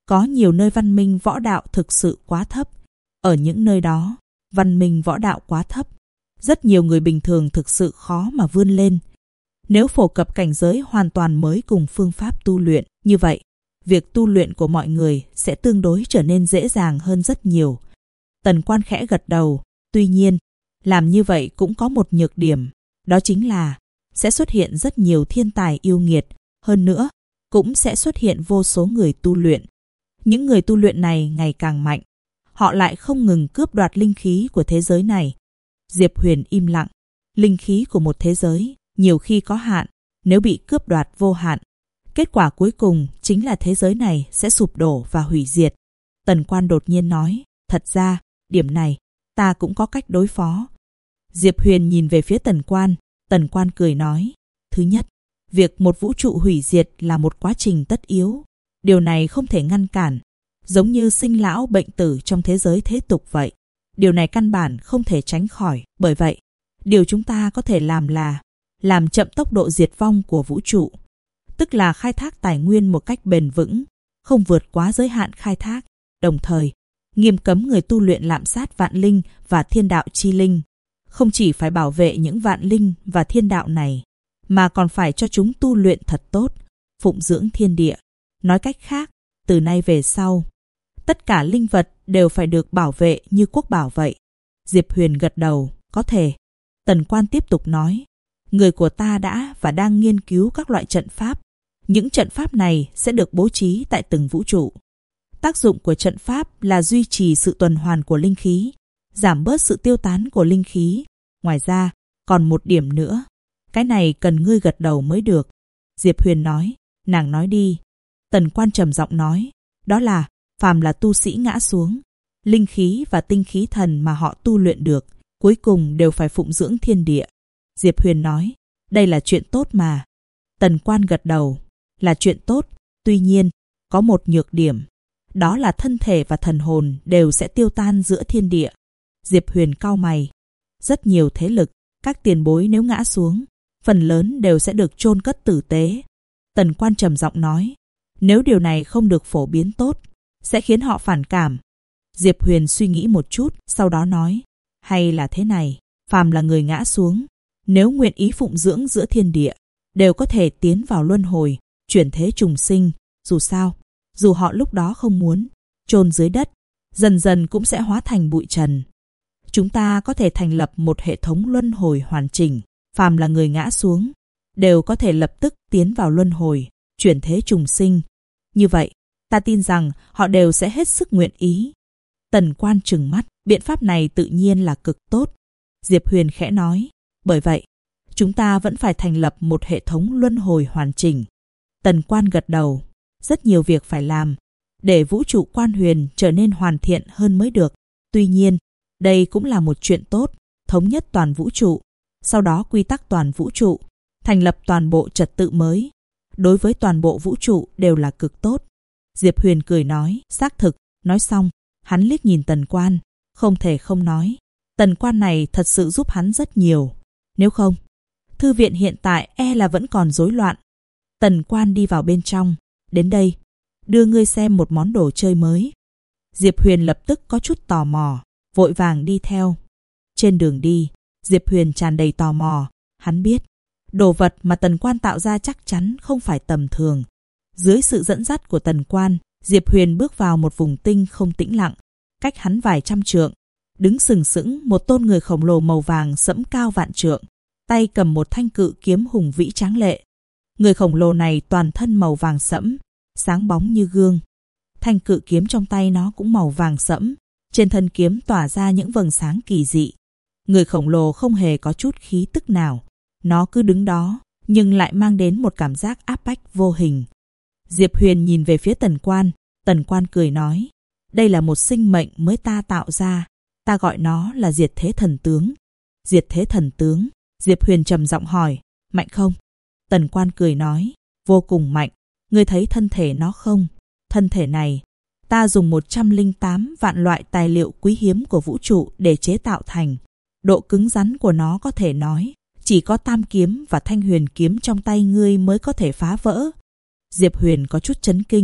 Speaker 1: Có nhiều nơi văn minh võ đạo thực sự quá thấp. Ở những nơi đó, văn minh võ đạo quá thấp. Rất nhiều người bình thường thực sự khó mà vươn lên. Nếu phổ cập cảnh giới hoàn toàn mới cùng phương pháp tu luyện, như vậy, việc tu luyện của mọi người sẽ tương đối trở nên dễ dàng hơn rất nhiều. Tần Quan khẽ gật đầu, tuy nhiên, làm như vậy cũng có một nhược điểm, đó chính là sẽ xuất hiện rất nhiều thiên tài yêu nghiệt, hơn nữa, cũng sẽ xuất hiện vô số người tu luyện. Những người tu luyện này ngày càng mạnh, họ lại không ngừng cướp đoạt linh khí của thế giới này. Diệp Huyền im lặng, linh khí của một thế giới nhiều khi có hạn, nếu bị cướp đoạt vô hạn, kết quả cuối cùng chính là thế giới này sẽ sụp đổ và hủy diệt. Tần Quan đột nhiên nói, thật ra, điểm này, ta cũng có cách đối phó. Diệp Huyền nhìn về phía Tần Quan cười nói, thứ nhất, việc một vũ trụ hủy diệt là một quá trình tất yếu. Điều này không thể ngăn cản, giống như sinh lão bệnh tử trong thế giới thế tục vậy. Điều này căn bản không thể tránh khỏi, bởi vậy, điều chúng ta có thể làm là làm chậm tốc độ diệt vong của vũ trụ, tức là khai thác tài nguyên một cách bền vững, không vượt quá giới hạn khai thác, đồng thời nghiêm cấm người tu luyện lạm sát vạn linh và thiên đạo chi linh. Không chỉ phải bảo vệ những vạn linh và thiên đạo này, mà còn phải cho chúng tu luyện thật tốt, phụng dưỡng thiên địa. Nói cách khác, từ nay về sau, tất cả linh vật đều phải được bảo vệ như quốc bảo vậy. Diệp Huyền gật đầu, có thể. Tần Quan tiếp tục nói, người của ta đã và đang nghiên cứu các loại trận pháp. Những trận pháp này sẽ được bố trí tại từng vũ trụ. Tác dụng của trận pháp là duy trì sự tuần hoàn của linh khí, giảm bớt sự tiêu tán của linh khí. Ngoài ra, còn một điểm nữa. Cái này cần ngươi gật đầu mới được. Diệp Huyền nói, nàng nói đi. Tần Quan trầm giọng nói, đó là, phàm là tu sĩ ngã xuống, linh khí và tinh khí thần mà họ tu luyện được, cuối cùng đều phải phụng dưỡng thiên địa. Diệp Huyền nói, đây là chuyện tốt mà. Tần Quan gật đầu, là chuyện tốt, tuy nhiên, có một nhược điểm. Đó là thân thể và thần hồn đều sẽ tiêu tan giữa thiên địa. Diệp Huyền cau mày. Rất nhiều thế lực, các tiền bối nếu ngã xuống, phần lớn đều sẽ được chôn cất tử tế. Tần Quan trầm giọng nói, nếu điều này không được phổ biến tốt, sẽ khiến họ phản cảm. Diệp Huyền suy nghĩ một chút, sau đó nói, hay là thế này, phàm là người ngã xuống, nếu nguyện ý phụng dưỡng giữa thiên địa, đều có thể tiến vào luân hồi, chuyển thế trùng sinh. Dù sao, dù họ lúc đó không muốn, chôn dưới đất, dần dần cũng sẽ hóa thành bụi trần. Chúng ta có thể thành lập một hệ thống luân hồi hoàn chỉnh, phàm là người ngã xuống, đều có thể lập tức tiến vào luân hồi, chuyển thế trùng sinh. Như vậy, ta tin rằng họ đều sẽ hết sức nguyện ý. Tần Quan trừng mắt, biện pháp này tự nhiên là cực tốt. Diệp Huyền khẽ nói, bởi vậy, chúng ta vẫn phải thành lập một hệ thống luân hồi hoàn chỉnh. Tần Quan gật đầu, rất nhiều việc phải làm, để vũ trụ Quan Huyền trở nên hoàn thiện hơn mới được. Tuy nhiên, đây cũng là một chuyện tốt, thống nhất toàn vũ trụ, sau đó quy tắc toàn vũ trụ, thành lập toàn bộ trật tự mới. Đối với toàn bộ vũ trụ đều là cực tốt. Diệp Huyền cười nói, xác thực. Nói xong, hắn liếc nhìn Tần Quan, không thể không nói, Tần Quan này thật sự giúp hắn rất nhiều. Nếu không, thư viện hiện tại e là vẫn còn rối loạn. Tần Quan đi vào bên trong, đến đây, đưa ngươi xem một món đồ chơi mới. Diệp Huyền lập tức có chút tò mò, vội vàng đi theo. Trên đường đi, Diệp Huyền tràn đầy tò mò, hắn biết, đồ vật mà Tần Quan tạo ra chắc chắn không phải tầm thường. Dưới sự dẫn dắt của Tần Quan, Diệp Huyền bước vào một vùng tinh không tĩnh lặng, cách hắn vài trăm trượng. Đứng sừng sững một tôn người khổng lồ màu vàng sẫm cao vạn trượng, tay cầm một thanh cự kiếm hùng vĩ tráng lệ. Người khổng lồ này toàn thân màu vàng sẫm, sáng bóng như gương. Thanh cự kiếm trong tay nó cũng màu vàng sẫm, trên thân kiếm tỏa ra những vầng sáng kỳ dị. Người khổng lồ không hề có chút khí tức nào, nó cứ đứng đó, nhưng lại mang đến một cảm giác áp bách vô hình. Diệp Huyền nhìn về phía Tần Quan cười nói, đây là một sinh mệnh mới ta tạo ra, ta gọi nó là Diệt Thế Thần Tướng. Diệt Thế Thần Tướng? Diệp Huyền trầm giọng hỏi, mạnh không? Tần Quan cười nói, vô cùng mạnh. Ngươi thấy thân thể nó không? Thân thể này, ta dùng 108 vạn loại tài liệu quý hiếm của vũ trụ để chế tạo thành. Độ cứng rắn của nó có thể nói, chỉ có Tam Kiếm và Thanh Huyền Kiếm trong tay ngươi mới có thể phá vỡ. Diệp Huyền có chút chấn kinh,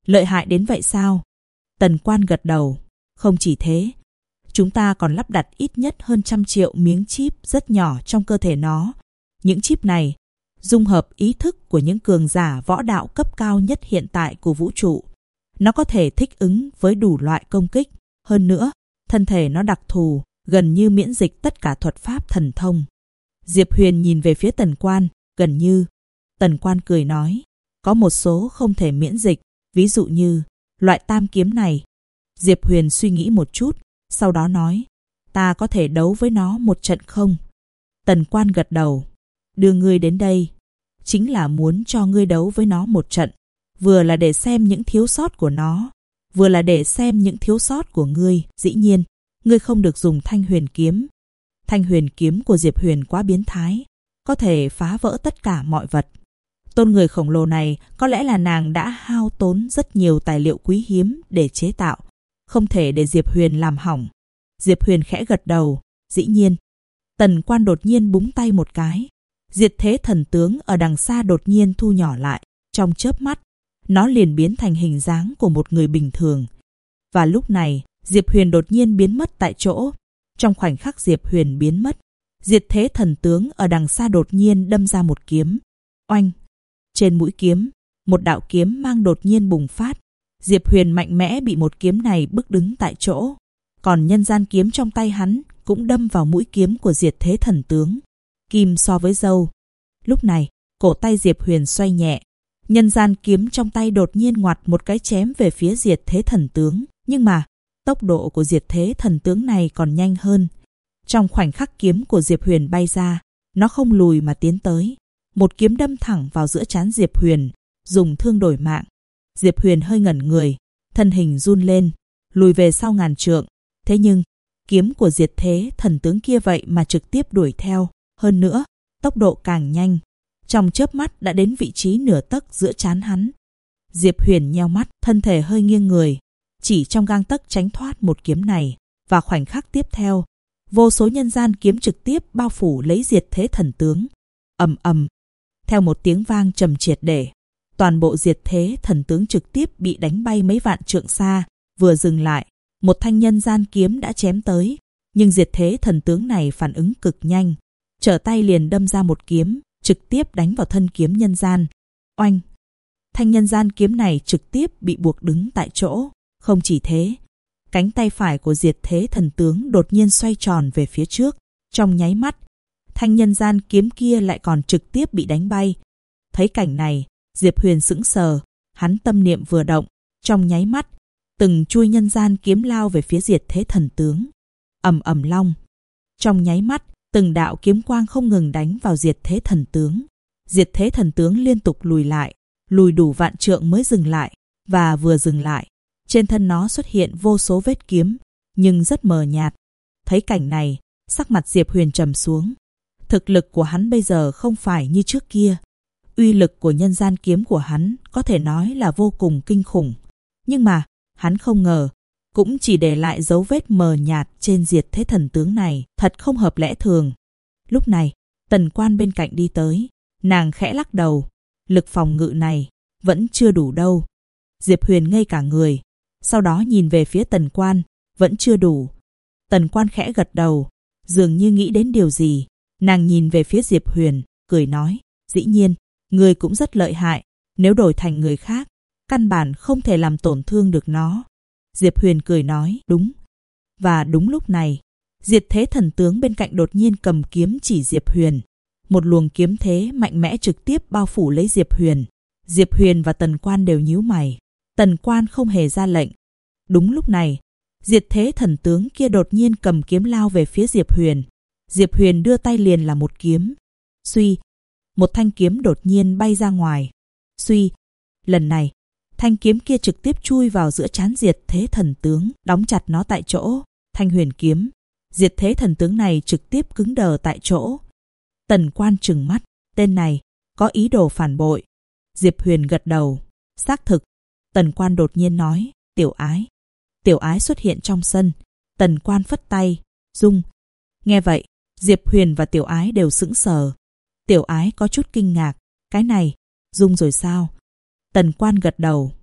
Speaker 1: Lợi hại đến vậy sao? Tần Quan gật đầu. Không chỉ thế, chúng ta còn lắp đặt ít nhất hơn 100 triệu miếng chip rất nhỏ trong cơ thể nó. Những chip này dung hợp ý thức của những cường giả võ đạo cấp cao nhất hiện tại của vũ trụ. Nó có thể thích ứng với đủ loại công kích. Hơn nữa, thân thể nó đặc thù, gần như miễn dịch tất cả thuật pháp thần thông. Diệp Huyền nhìn về phía Tần Quan, gần như. Tần Quan cười nói, có một số không thể miễn dịch, ví dụ như loại tam kiếm này. Diệp Huyền suy nghĩ một chút, sau đó nói, ta có thể đấu với nó một trận không? Tần Quan gật đầu, đưa ngươi đến đây chính là muốn cho ngươi đấu với nó một trận, vừa là để xem những thiếu sót của nó, vừa là để xem những thiếu sót của ngươi. Dĩ nhiên, ngươi không được dùng Thanh Huyền kiếm. Thanh Huyền kiếm của Diệp Huyền quá biến thái, có thể phá vỡ tất cả mọi vật. Tôn người khổng lồ này có lẽ là nàng đã hao tốn rất nhiều tài liệu quý hiếm để chế tạo, không thể để Diệp Huyền làm hỏng. Diệp Huyền khẽ gật đầu, dĩ nhiên. Tần Quan đột nhiên búng tay một cái. Diệt thế thần tướng ở đằng xa đột nhiên thu nhỏ lại, trong chớp mắt, nó liền biến thành hình dáng của một người bình thường. Và lúc này, Diệp Huyền đột nhiên biến mất tại chỗ. Trong khoảnh khắc Diệp Huyền biến mất, diệt thế thần tướng ở đằng xa đột nhiên đâm ra một kiếm. Oanh! Trên mũi kiếm, một đạo kiếm mang đột nhiên bùng phát. Diệp Huyền mạnh mẽ bị một kiếm này bức đứng tại chỗ. Còn nhân gian kiếm trong tay hắn cũng đâm vào mũi kiếm của diệt thế thần tướng. Kim so với dâu. Lúc này, cổ tay Diệp Huyền xoay nhẹ. Nhân gian kiếm trong tay đột nhiên ngoặt một cái chém về phía diệt thế thần tướng. Nhưng mà, tốc độ của diệt thế thần tướng này còn nhanh hơn. Trong khoảnh khắc kiếm của Diệp Huyền bay ra, nó không lùi mà tiến tới. Một kiếm đâm thẳng vào giữa trán Diệp Huyền, dùng thương đổi mạng. Diệp Huyền hơi ngẩn người, thân hình run lên, lùi về sau ngàn trượng. Thế nhưng, kiếm của diệt thế thần tướng kia vậy mà trực tiếp đuổi theo. Hơn nữa, tốc độ càng nhanh. Trong chớp mắt đã đến vị trí nửa tấc giữa trán hắn. Diệp Huyền nheo mắt, thân thể hơi nghiêng người, chỉ trong gang tấc tránh thoát một kiếm này. Và khoảnh khắc tiếp theo, vô số nhân gian kiếm trực tiếp bao phủ lấy diệt thế thần tướng. Ầm ầm, theo một tiếng vang trầm triệt để, toàn bộ diệt thế thần tướng trực tiếp bị đánh bay mấy vạn trượng xa. Vừa dừng lại, một thanh nhân gian kiếm đã chém tới, nhưng diệt thế thần tướng này phản ứng cực nhanh, trở tay liền đâm ra một kiếm, trực tiếp đánh vào thân kiếm nhân gian. Oanh! Thanh nhân gian kiếm này trực tiếp bị buộc đứng tại chỗ. Không chỉ thế, cánh tay phải của diệt thế thần tướng đột nhiên xoay tròn về phía trước. Trong nháy mắt, thanh nhân gian kiếm kia lại còn trực tiếp bị đánh bay. Thấy cảnh này, Diệp Huyền sững sờ, hắn tâm niệm vừa động, trong nháy mắt, từng chuôi nhân gian kiếm lao về phía diệt thế thần tướng. Ầm ầm long. Trong nháy mắt, từng đạo kiếm quang không ngừng đánh vào diệt thế thần tướng. Diệt thế thần tướng liên tục lùi lại, lùi đủ vạn trượng mới dừng lại, và vừa dừng lại, trên thân nó xuất hiện vô số vết kiếm, nhưng rất mờ nhạt. Thấy cảnh này, sắc mặt Diệp Huyền trầm xuống. Thực lực của hắn bây giờ không phải như trước kia. Uy lực của nhân gian kiếm của hắn có thể nói là vô cùng kinh khủng. Nhưng mà, hắn không ngờ, cũng chỉ để lại dấu vết mờ nhạt trên diệt thế thần tướng này, thật không hợp lẽ thường. Lúc này, Tần Quan bên cạnh đi tới, nàng khẽ lắc đầu, lực phòng ngự này vẫn chưa đủ đâu. Diệp Huyền ngây cả người, sau đó nhìn về phía Tần Quan, vẫn chưa đủ. Tần Quan khẽ gật đầu, dường như nghĩ đến điều gì, nàng nhìn về phía Diệp Huyền, cười nói, dĩ nhiên, người cũng rất lợi hại, nếu đổi thành người khác, căn bản không thể làm tổn thương được nó. Diệp Huyền cười nói, đúng. Và đúng lúc này, diệt thế thần tướng bên cạnh đột nhiên cầm kiếm chỉ Diệp Huyền. Một luồng kiếm thế mạnh mẽ trực tiếp bao phủ lấy Diệp Huyền. Diệp Huyền và Tần Quan đều nhíu mày. Tần Quan không hề ra lệnh. Đúng lúc này, diệt thế thần tướng kia đột nhiên cầm kiếm lao về phía Diệp Huyền. Diệp Huyền đưa tay liền là một kiếm. Suy, một thanh kiếm đột nhiên bay ra ngoài. Suy, lần này, thanh kiếm kia trực tiếp chui vào giữa trán diệt thế thần tướng, đóng chặt nó tại chỗ. Thanh huyền kiếm, diệt thế thần tướng này trực tiếp cứng đờ tại chỗ. Tần Quan trừng mắt, tên này có ý đồ phản bội. Diệp Huyền gật đầu, xác thực. Tần Quan đột nhiên nói, Tiểu Ái. Tiểu Ái xuất hiện trong sân. Tần Quan phất tay, Dung. Nghe vậy, Diệp Huyền và Tiểu Ái đều sững sờ. Tiểu Ái có chút kinh ngạc, cái này, Dung rồi sao? Tần Quan gật đầu.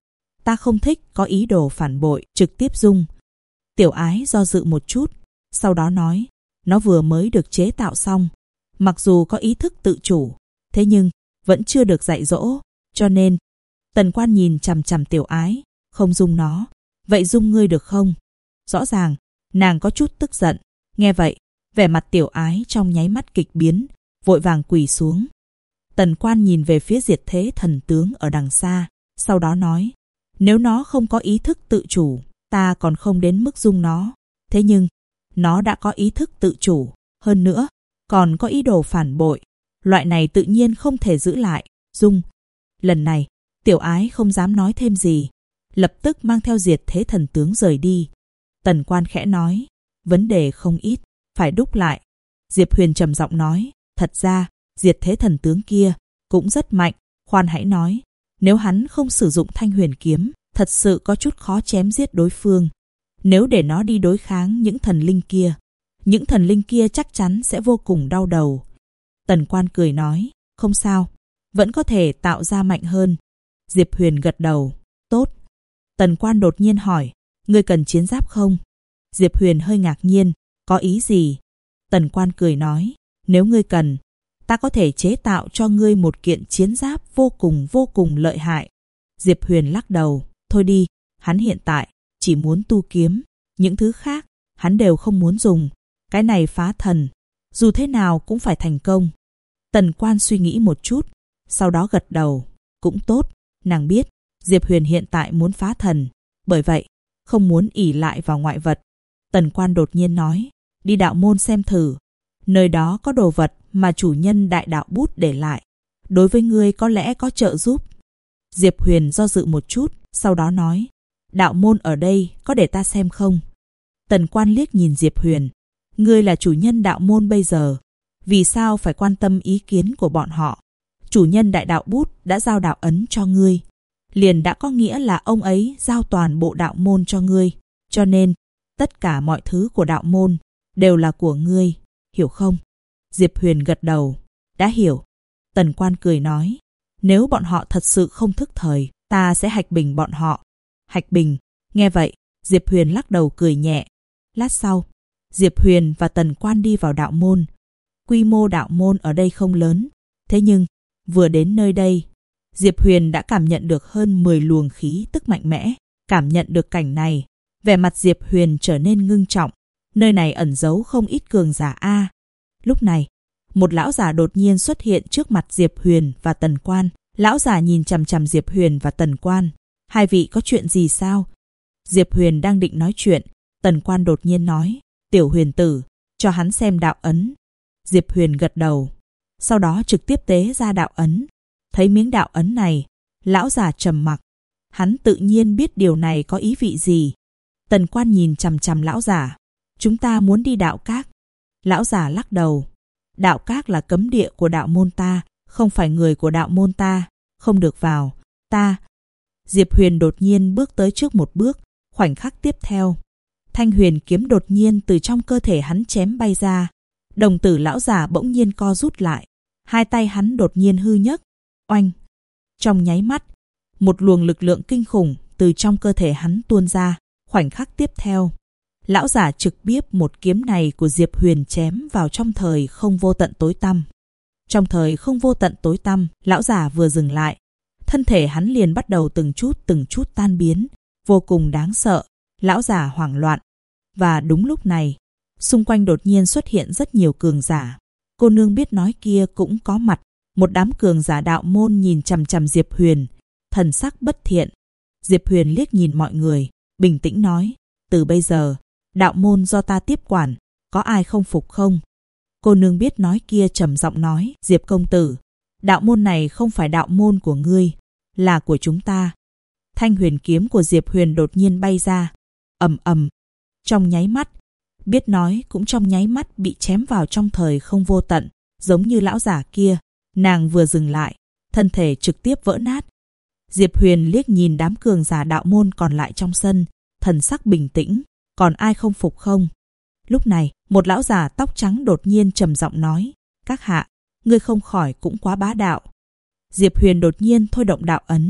Speaker 1: ta không thích có ý đồ phản bội, trực tiếp dung. Tiểu Ái do dự một chút, sau đó nói, nó vừa mới được chế tạo xong. Mặc dù có ý thức tự chủ, thế nhưng vẫn chưa được dạy dỗ, cho nên Tần Quan nhìn chằm chằm Tiểu Ái, không dung nó. Vậy dung ngươi được không? Rõ ràng, nàng có chút tức giận. Nghe vậy, vẻ mặt Tiểu Ái trong nháy mắt kịch biến, vội vàng quỳ xuống. Tần Quan nhìn về phía Diệt Thế Thần Tướng ở đằng xa, sau đó nói, nếu nó không có ý thức tự chủ, ta còn không đến mức dung nó. Thế nhưng, nó đã có ý thức tự chủ, hơn nữa, còn có ý đồ phản bội. Loại này tự nhiên không thể giữ lại, dung. Lần này, Tiểu Ái không dám nói thêm gì, lập tức mang theo Diệt Thế Thần Tướng rời đi. Tần Quan khẽ nói, vấn đề không ít, phải đúc lại. Diệp Huyền trầm giọng nói, thật ra, Diệt Thế Thần Tướng kia cũng rất mạnh, khoan hãy nói, nếu hắn không sử dụng Thanh Huyền Kiếm, thật sự có chút khó chém giết đối phương. Nếu để nó đi đối kháng những thần linh kia, những thần linh kia chắc chắn sẽ vô cùng đau đầu. Tần Quan cười nói, không sao, vẫn có thể tạo ra mạnh hơn. Diệp Huyền gật đầu, tốt. Tần Quan đột nhiên hỏi, ngươi cần chiến giáp không? Diệp Huyền hơi ngạc nhiên, có ý gì? Tần Quan cười nói, nếu ngươi cần, ta có thể chế tạo cho ngươi một kiện chiến giáp vô cùng lợi hại. Diệp Huyền lắc đầu, thôi đi, hắn hiện tại chỉ muốn tu kiếm, những thứ khác hắn đều không muốn dùng. Cái này phá thần, dù thế nào cũng phải thành công. Tần Quan suy nghĩ một chút, sau đó gật đầu, cũng tốt. Nàng biết Diệp Huyền hiện tại muốn phá thần, bởi vậy không muốn ỷ lại vào ngoại vật. Tần Quan đột nhiên nói, đi đạo môn xem thử, nơi đó có đồ vật mà chủ nhân Đại Đạo Bút để lại, đối với ngươi có lẽ có trợ giúp. Diệp Huyền do dự một chút, sau đó nói, đạo môn ở đây có để ta xem không? Tần Quan liếc nhìn Diệp Huyền, ngươi là chủ nhân đạo môn bây giờ, vì sao phải quan tâm ý kiến của bọn họ? Chủ nhân Đại Đạo Bút đã giao đạo ấn cho ngươi, liền đã có nghĩa là ông ấy giao toàn bộ đạo môn cho ngươi, cho nên tất cả mọi thứ của đạo môn đều là của ngươi, hiểu không? Diệp Huyền gật đầu, đã hiểu. Tần Quan cười nói, nếu bọn họ thật sự không thức thời, ta sẽ hạch bình bọn họ. Hạch bình? Nghe vậy, Diệp Huyền lắc đầu cười nhẹ. Lát sau, Diệp Huyền và Tần Quan đi vào đạo môn. Quy mô đạo môn ở đây không lớn, thế nhưng vừa đến nơi đây, Diệp Huyền đã cảm nhận được hơn 10 luồng khí tức mạnh mẽ. Cảm nhận được cảnh này, vẻ mặt Diệp Huyền trở nên ngưng trọng. Nơi này ẩn giấu không ít cường giả a. Lúc này, một lão giả đột nhiên xuất hiện trước mặt Diệp Huyền và Tần Quan. Lão giả nhìn chằm chằm Diệp Huyền và Tần Quan. Hai vị có chuyện gì sao? Diệp Huyền đang định nói chuyện, Tần Quan đột nhiên nói, Tiểu Huyền tử, cho hắn xem đạo ấn. Diệp Huyền gật đầu, sau đó trực tiếp tế ra đạo ấn. Thấy miếng đạo ấn này, lão giả trầm mặc. Hắn tự nhiên biết điều này có ý vị gì. Tần Quan nhìn chằm chằm lão giả. Chúng ta muốn đi đạo các. Lão giả lắc đầu. Đạo các là cấm địa của đạo môn ta, không phải người của đạo môn ta, không được vào. Ta. Diệp Huyền đột nhiên bước tới trước một bước, khoảnh khắc tiếp theo, Thanh Huyền kiếm đột nhiên từ trong cơ thể hắn chém bay ra. Đồng tử lão giả bỗng nhiên co rút lại, hai tay hắn đột nhiên hư nhấc. Oanh! Trong nháy mắt, một luồng lực lượng kinh khủng từ trong cơ thể hắn tuôn ra. Khoảnh khắc tiếp theo, lão giả trực tiếp một kiếm này của Diệp Huyền chém vào trong thời không vô tận tối tăm. Trong thời không vô tận tối tăm, lão giả vừa dừng lại, thân thể hắn liền bắt đầu từng chút tan biến, vô cùng đáng sợ. Lão giả hoảng loạn. Và đúng lúc này, xung quanh đột nhiên xuất hiện rất nhiều cường giả. Cô nương biết nói kia cũng có mặt. Một đám cường giả đạo môn nhìn chằm chằm Diệp Huyền, thần sắc bất thiện. Diệp Huyền liếc nhìn mọi người, bình tĩnh nói, từ bây giờ, đạo môn do ta tiếp quản, có ai không phục không? Cô nương biết nói kia trầm giọng nói, Diệp công tử, đạo môn này không phải đạo môn của ngươi, là của chúng ta. Thanh huyền kiếm của Diệp Huyền đột nhiên bay ra, ầm ầm. Trong nháy mắt, biết nói cũng trong nháy mắt bị chém vào trong thời không vô tận, giống như lão giả kia. Nàng vừa dừng lại, thân thể trực tiếp vỡ nát. Diệp Huyền liếc nhìn đám cường giả đạo môn còn lại trong sân, thần sắc bình tĩnh, còn ai không phục không? Lúc này, một lão giả tóc trắng đột nhiên trầm giọng nói, các hạ, ngươi không khỏi cũng quá bá đạo. Diệp Huyền đột nhiên thôi động đạo ấn,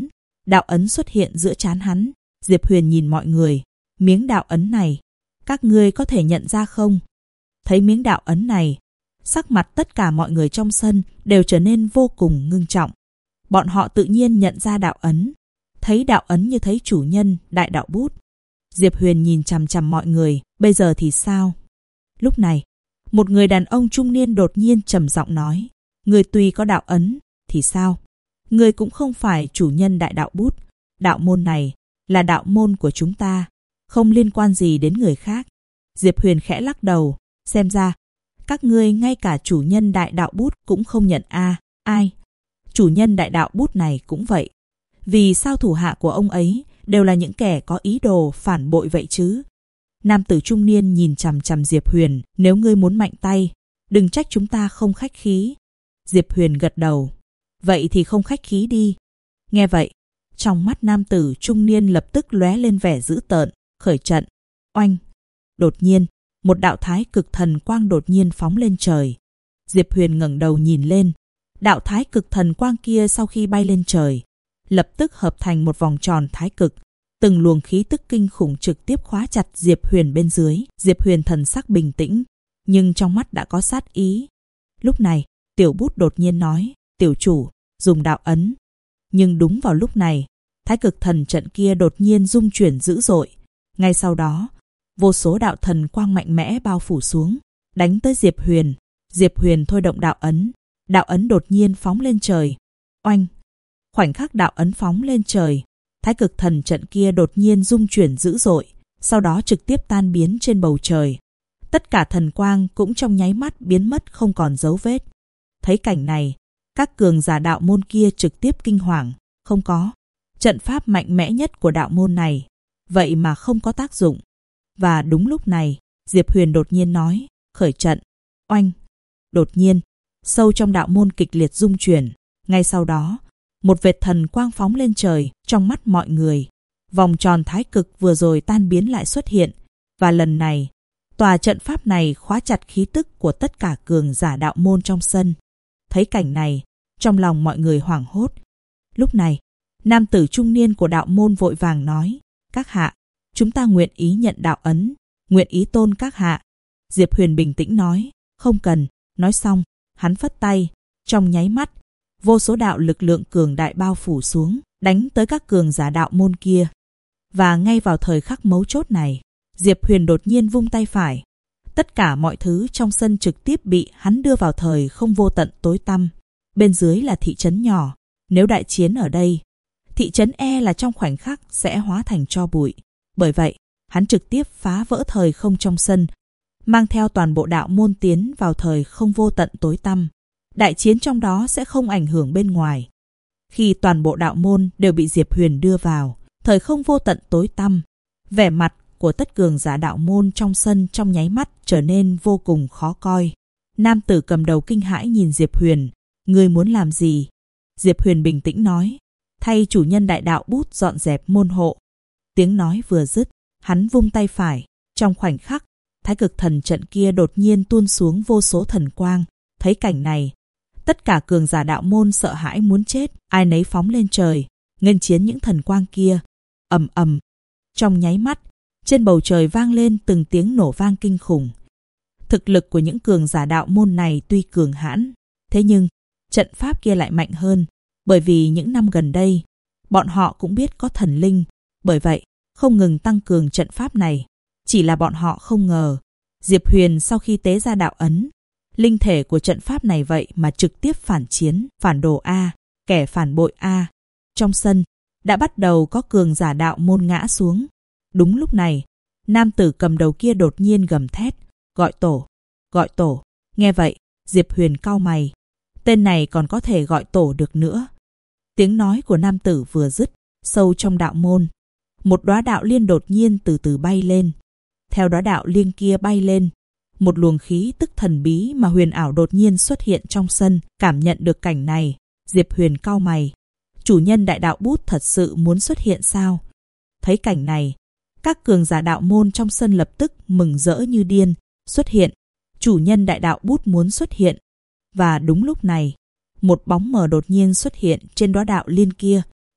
Speaker 1: Đạo ấn xuất hiện giữa trán hắn. Diệp Huyền nhìn mọi người. Miếng đạo ấn này, các ngươi có thể nhận ra không? Thấy miếng đạo ấn này, sắc mặt tất cả mọi người trong sân đều trở nên vô cùng ngưng trọng. Bọn họ tự nhiên nhận ra đạo ấn. Thấy đạo ấn như thấy chủ nhân đại đạo bút. Diệp Huyền nhìn chằm chằm mọi người. Bây giờ thì sao? Lúc này, một người đàn ông trung niên đột nhiên trầm giọng nói. Người tuy có đạo ấn, thì sao? Người cũng không phải chủ nhân đại đạo bút. Đạo môn này là đạo môn của chúng ta, không liên quan gì đến người khác. Diệp Huyền khẽ lắc đầu. Xem ra, các ngươi ngay cả chủ nhân đại đạo bút cũng không nhận a. Ai? Chủ nhân đại đạo bút này cũng vậy. Vì sao thủ hạ của ông ấy đều là những kẻ có ý đồ phản bội vậy chứ? Nam tử trung niên nhìn chằm chằm Diệp Huyền. Nếu ngươi muốn mạnh tay, đừng trách chúng ta không khách khí. Diệp Huyền gật đầu. Vậy thì không khách khí đi. Nghe vậy, trong mắt nam tử trung niên lập tức lóe lên vẻ dữ tợn. Khởi trận. Oanh. Đột nhiên, một đạo thái cực thần quang đột nhiên phóng lên trời. Diệp Huyền ngẩng đầu nhìn lên. Đạo thái cực thần quang kia sau khi bay lên trời, lập tức hợp thành một vòng tròn thái cực. Từng luồng khí tức kinh khủng trực tiếp khóa chặt Diệp Huyền bên dưới. Diệp Huyền thần sắc bình tĩnh, nhưng trong mắt đã có sát ý. Lúc này, Tiểu Bút đột nhiên nói, tiểu chủ, dùng đạo ấn. Nhưng đúng vào lúc này, thái cực thần trận kia đột nhiên rung chuyển dữ dội. Ngay sau đó, vô số đạo thần quang mạnh mẽ bao phủ xuống, đánh tới Diệp Huyền. Diệp Huyền thôi động đạo ấn. Đạo ấn đột nhiên phóng lên trời. Oanh! Khoảnh khắc đạo ấn phóng lên trời, thái cực thần trận kia đột nhiên rung chuyển dữ dội, sau đó trực tiếp tan biến trên bầu trời. Tất cả thần quang cũng trong nháy mắt biến mất không còn dấu vết. Thấy cảnh này, các cường giả đạo môn kia trực tiếp kinh hoàng. Không có. Trận pháp mạnh mẽ nhất của đạo môn này, vậy mà không có tác dụng. Và đúng lúc này, Diệp Huyền đột nhiên nói, khởi trận. Oanh! Đột nhiên, sâu trong đạo môn kịch liệt rung chuyển. Ngay sau đó, một vệt thần quang phóng lên trời. Trong mắt mọi người, vòng tròn thái cực vừa rồi tan biến lại xuất hiện. Và lần này, tòa trận pháp này khóa chặt khí tức của tất cả cường giả đạo môn trong sân. Thấy cảnh này, trong lòng mọi người hoảng hốt. Lúc này, nam tử trung niên của đạo môn vội vàng nói, các hạ, chúng ta nguyện ý nhận đạo ấn, nguyện ý tôn các hạ. Diệp Huyền bình tĩnh nói, không cần. Nói xong, hắn phất tay. Trong nháy mắt, vô số đạo lực lượng cường đại bao phủ xuống, đánh tới các cường giả đạo môn kia. Và ngay vào thời khắc mấu chốt này, Diệp Huyền đột nhiên vung tay phải. Tất cả mọi thứ trong sân trực tiếp bị hắn đưa vào thời không vô tận tối tăm. Bên dưới là thị trấn nhỏ. Nếu đại chiến ở đây, thị trấn e là trong khoảnh khắc sẽ hóa thành tro bụi. Bởi vậy, hắn trực tiếp phá vỡ thời không trong sân, mang theo toàn bộ đạo môn tiến vào thời không vô tận tối tăm. Đại chiến trong đó sẽ không ảnh hưởng bên ngoài. Khi toàn bộ đạo môn đều bị Diệp Huyền đưa vào thời không vô tận tối tăm, vẻ mặt của tất cường giả đạo môn trong sân trong nháy mắt trở nên vô cùng khó coi. Nam tử cầm đầu kinh hãi nhìn Diệp Huyền. Ngươi muốn làm gì? Diệp Huyền bình tĩnh nói, thay chủ nhân đại đạo bút dọn dẹp môn hộ. Tiếng nói vừa dứt, hắn vung tay phải. Trong khoảnh khắc, thái cực thần trận kia đột nhiên tuôn xuống vô số thần quang. Thấy cảnh này, tất cả cường giả đạo môn sợ hãi muốn chết, ai nấy phóng lên trời, nghênh chiến những thần quang kia. Ầm ầm. Trong nháy mắt, trên bầu trời vang lên từng tiếng nổ vang kinh khủng. Thực lực của những cường giả đạo môn này tuy cường hãn, thế nhưng trận pháp kia lại mạnh hơn, bởi vì những năm gần đây, bọn họ cũng biết có thần linh, bởi vậy không ngừng tăng cường trận pháp này. Chỉ là bọn họ không ngờ, Diệp Huyền sau khi tế ra đạo ấn, linh thể của trận pháp này vậy mà trực tiếp phản chiến, phản đồ A, kẻ phản bội A. Trong sân, đã bắt đầu có cường giả đạo môn ngã xuống. Đúng lúc này, nam tử cầm đầu kia đột nhiên gầm thét, gọi tổ, gọi tổ. Nghe vậy, Diệp Huyền cau mày, tên này còn có thể gọi tổ được nữa. Tiếng nói của nam tử vừa dứt, sâu trong đạo môn, một đóa đạo liên đột nhiên từ từ bay lên. Theo đóa đạo liên kia bay lên, một luồng khí tức thần bí mà huyền ảo đột nhiên xuất hiện trong sân. Cảm nhận được cảnh này, Diệp Huyền cau mày. Chủ nhân đại đạo bút thật sự muốn xuất hiện sao? Thấy cảnh này, các cường giả đạo môn trong sân lập tức mừng rỡ như điên. Xuất hiện, chủ nhân đại đạo bút muốn xuất hiện. Và đúng lúc này, một bóng mờ đột nhiên xuất hiện trên đóa đạo liên kia.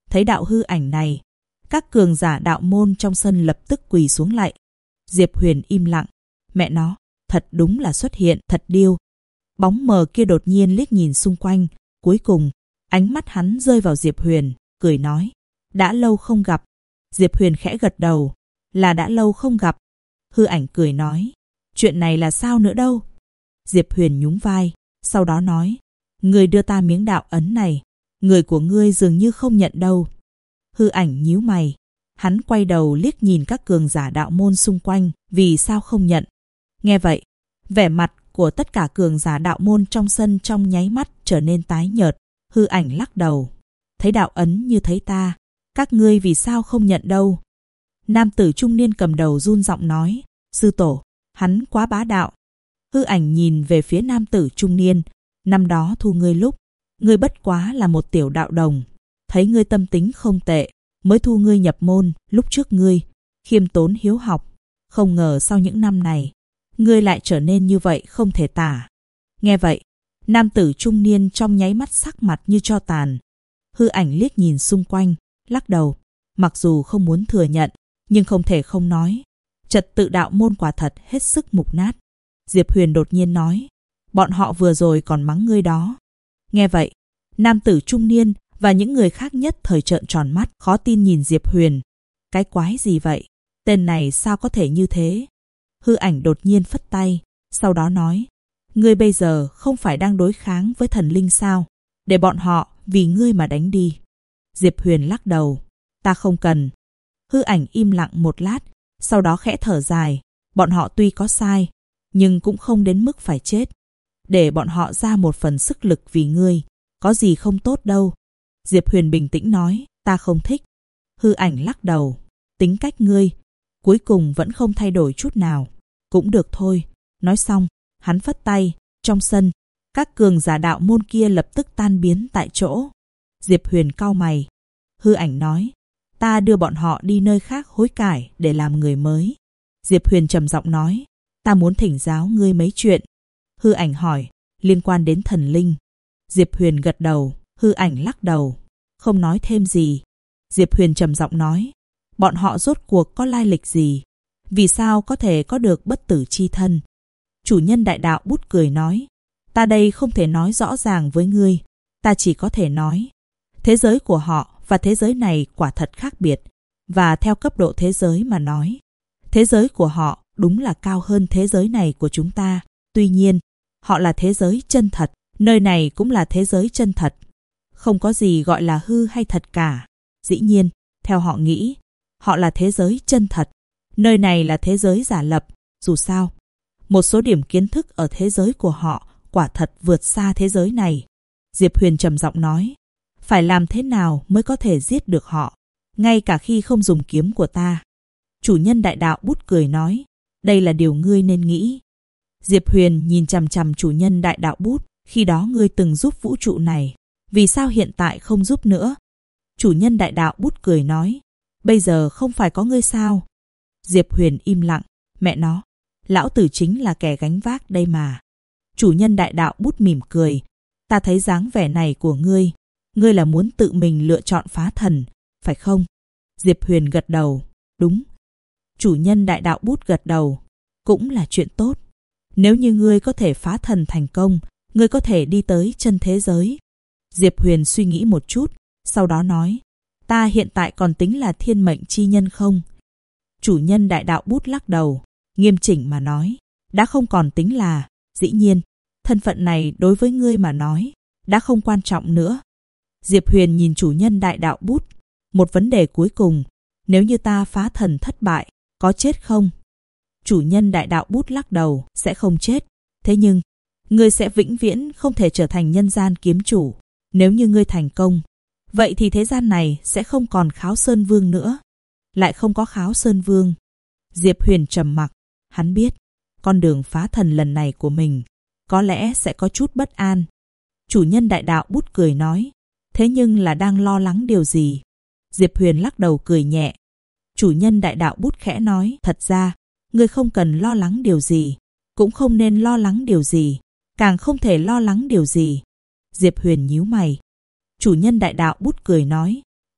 Speaker 1: Thấy đạo hư ảnh này, các cường giả đạo môn trong sân lập tức quỳ xuống lạy. Diệp Huyền im lặng. Mẹ nó, thật đúng là xuất hiện, thật điêu. Bóng mờ kia đột nhiên liếc nhìn xung quanh. Cuối cùng, ánh mắt hắn rơi vào Diệp Huyền, cười nói. Đã lâu không gặp. Diệp Huyền khẽ gật đầu. Là đã lâu không gặp. Hư ảnh cười nói. Chuyện này là sao nữa đâu? Diệp Huyền nhún vai, sau đó nói. Người đưa ta miếng đạo ấn này. Người của ngươi dường như không nhận đâu. Hư ảnh nhíu mày. Hắn quay đầu liếc nhìn các cường giả đạo môn xung quanh. Vì sao không nhận? Nghe vậy, vẻ mặt của tất cả cường giả đạo môn trong sân trong nháy mắt trở nên tái nhợt. Hư ảnh lắc đầu. Thấy đạo ấn như thấy ta. Các ngươi vì sao không nhận đâu? Nam tử trung niên cầm đầu run giọng nói. Sư tổ, hắn quá bá đạo. Hư ảnh nhìn về phía nam tử trung niên. Năm đó thu ngươi lúc, ngươi bất quá là một tiểu đạo đồng. Thấy ngươi tâm tính không tệ, mới thu ngươi nhập môn. Lúc trước ngươi khiêm tốn hiếu học, không ngờ sau những năm này ngươi lại trở nên như vậy không thể tả. Nghe vậy, nam tử trung niên trong nháy mắt sắc mặt như tro tàn. Hư ảnh liếc nhìn xung quanh, lắc đầu. Mặc dù không muốn thừa nhận, nhưng không thể không nói. Trật tự đạo môn quả thật hết sức mục nát. Diệp Huyền đột nhiên nói. Bọn họ vừa rồi còn mắng ngươi đó. Nghe vậy, nam tử trung niên và những người khác nhất thời trợn tròn mắt, khó tin nhìn Diệp Huyền. Cái quái gì vậy? Tên này sao có thể như thế? Hư ảnh đột nhiên phất tay, sau đó nói. Ngươi bây giờ không phải đang đối kháng với thần linh sao? Để bọn họ vì ngươi mà đánh đi. Diệp Huyền lắc đầu. Ta không cần. Hư ảnh im lặng một lát, sau đó khẽ thở dài. Bọn họ tuy có sai, nhưng cũng không đến mức phải chết. Để bọn họ ra một phần sức lực vì ngươi, có gì không tốt đâu. Diệp Huyền bình tĩnh nói. Ta không thích. Hư ảnh lắc đầu. Tính cách ngươi cuối cùng vẫn không thay đổi chút nào. Cũng được thôi. Nói xong, hắn phất tay. Trong sân, các cường giả đạo môn kia lập tức tan biến tại chỗ. Diệp Huyền cau mày. Hư ảnh nói. Ta đưa bọn họ đi nơi khác hối cải để làm người mới. Diệp Huyền trầm giọng nói. Ta muốn thỉnh giáo ngươi mấy chuyện. Hư ảnh hỏi. Liên quan đến thần linh. Diệp Huyền gật đầu. Hư ảnh lắc đầu, không nói thêm gì. Diệp Huyền trầm giọng nói. Bọn họ rốt cuộc có lai lịch gì? Vì sao có thể có được bất tử chi thân? Chủ nhân đại đạo Bút cười nói. Ta đây không thể nói rõ ràng với ngươi. Ta chỉ có thể nói. Thế giới của họ và thế giới này quả thật khác biệt. Và theo cấp độ thế giới mà nói, thế giới của họ đúng là cao hơn thế giới này của chúng ta. Tuy nhiên, họ là thế giới chân thật. Nơi này cũng là thế giới chân thật. Không có gì gọi là hư hay thật cả. Dĩ nhiên, theo họ nghĩ, họ là thế giới chân thật. Nơi này là thế giới giả lập. Dù sao, một số điểm kiến thức ở thế giới của họ quả thật vượt xa thế giới này. Diệp Huyền trầm giọng nói. Phải làm thế nào mới có thể giết được họ, ngay cả khi không dùng kiếm của ta? Chủ nhân đại đạo Bút cười nói. Đây là điều ngươi nên nghĩ. Diệp Huyền nhìn chằm chằm chủ nhân đại đạo Bút. Khi đó ngươi từng giúp vũ trụ này, vì sao hiện tại không giúp nữa? Chủ nhân đại đạo Bút cười nói. Bây giờ không phải có ngươi sao? Diệp Huyền im lặng. Mẹ nó, lão tử chính là kẻ gánh vác đây mà. Chủ nhân đại đạo Bút mỉm cười. Ta thấy dáng vẻ này của ngươi, ngươi là muốn tự mình lựa chọn phá thần, phải không? Diệp Huyền gật đầu. Đúng. Chủ nhân đại đạo Bút gật đầu. Cũng là chuyện tốt. Nếu như ngươi có thể phá thần thành công, ngươi có thể đi tới chân thế giới. Diệp Huyền suy nghĩ một chút, sau đó nói. Ta hiện tại còn tính là thiên mệnh chi nhân không? Chủ nhân đại đạo Bút lắc đầu, nghiêm chỉnh mà nói. Đã không còn tính là. Dĩ nhiên, thân phận này đối với ngươi mà nói, đã không quan trọng nữa. Diệp Huyền nhìn chủ nhân đại đạo Bút. Một vấn đề cuối cùng. Nếu như ta phá thần thất bại, có chết không? Chủ nhân đại đạo Bút lắc đầu. Sẽ không chết. Thế nhưng, ngươi sẽ vĩnh viễn không thể trở thành nhân gian kiếm chủ. Nếu như ngươi thành công, vậy thì thế gian này sẽ không còn Kháo Sơn Vương nữa. Lại không có Kháo Sơn Vương. Diệp Huyền trầm mặc. Hắn biết, con đường phá thần lần này của mình có lẽ sẽ có chút bất an. Chủ nhân đại đạo Bút cười nói. Thế nhưng là đang lo lắng điều gì? Diệp Huyền lắc đầu cười nhẹ. Chủ nhân đại đạo Bút khẽ nói. Thật ra, ngươi không cần lo lắng điều gì, cũng không nên lo lắng điều gì, càng không thể lo lắng điều gì. Diệp Huyền nhíu mày. Chủ nhân đại đạo Bút cười nói.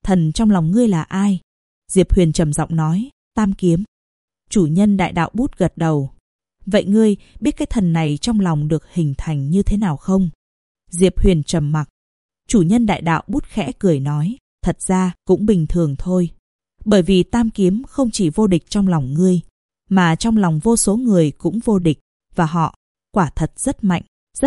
Speaker 1: thần trong lòng ngươi là ai? Diệp Huyền trầm giọng nói, Tam Kiếm. Chủ nhân đại đạo bút gật đầu. Vậy ngươi biết cái thần này trong lòng được hình thành như thế nào không? Diệp Huyền trầm mặc. Chủ nhân đại đạo bút khẽ cười nói, thật ra cũng bình thường thôi. Bởi vì Tam Kiếm không chỉ vô địch trong lòng ngươi, mà trong lòng vô số người cũng vô địch, và họ quả thật rất mạnh,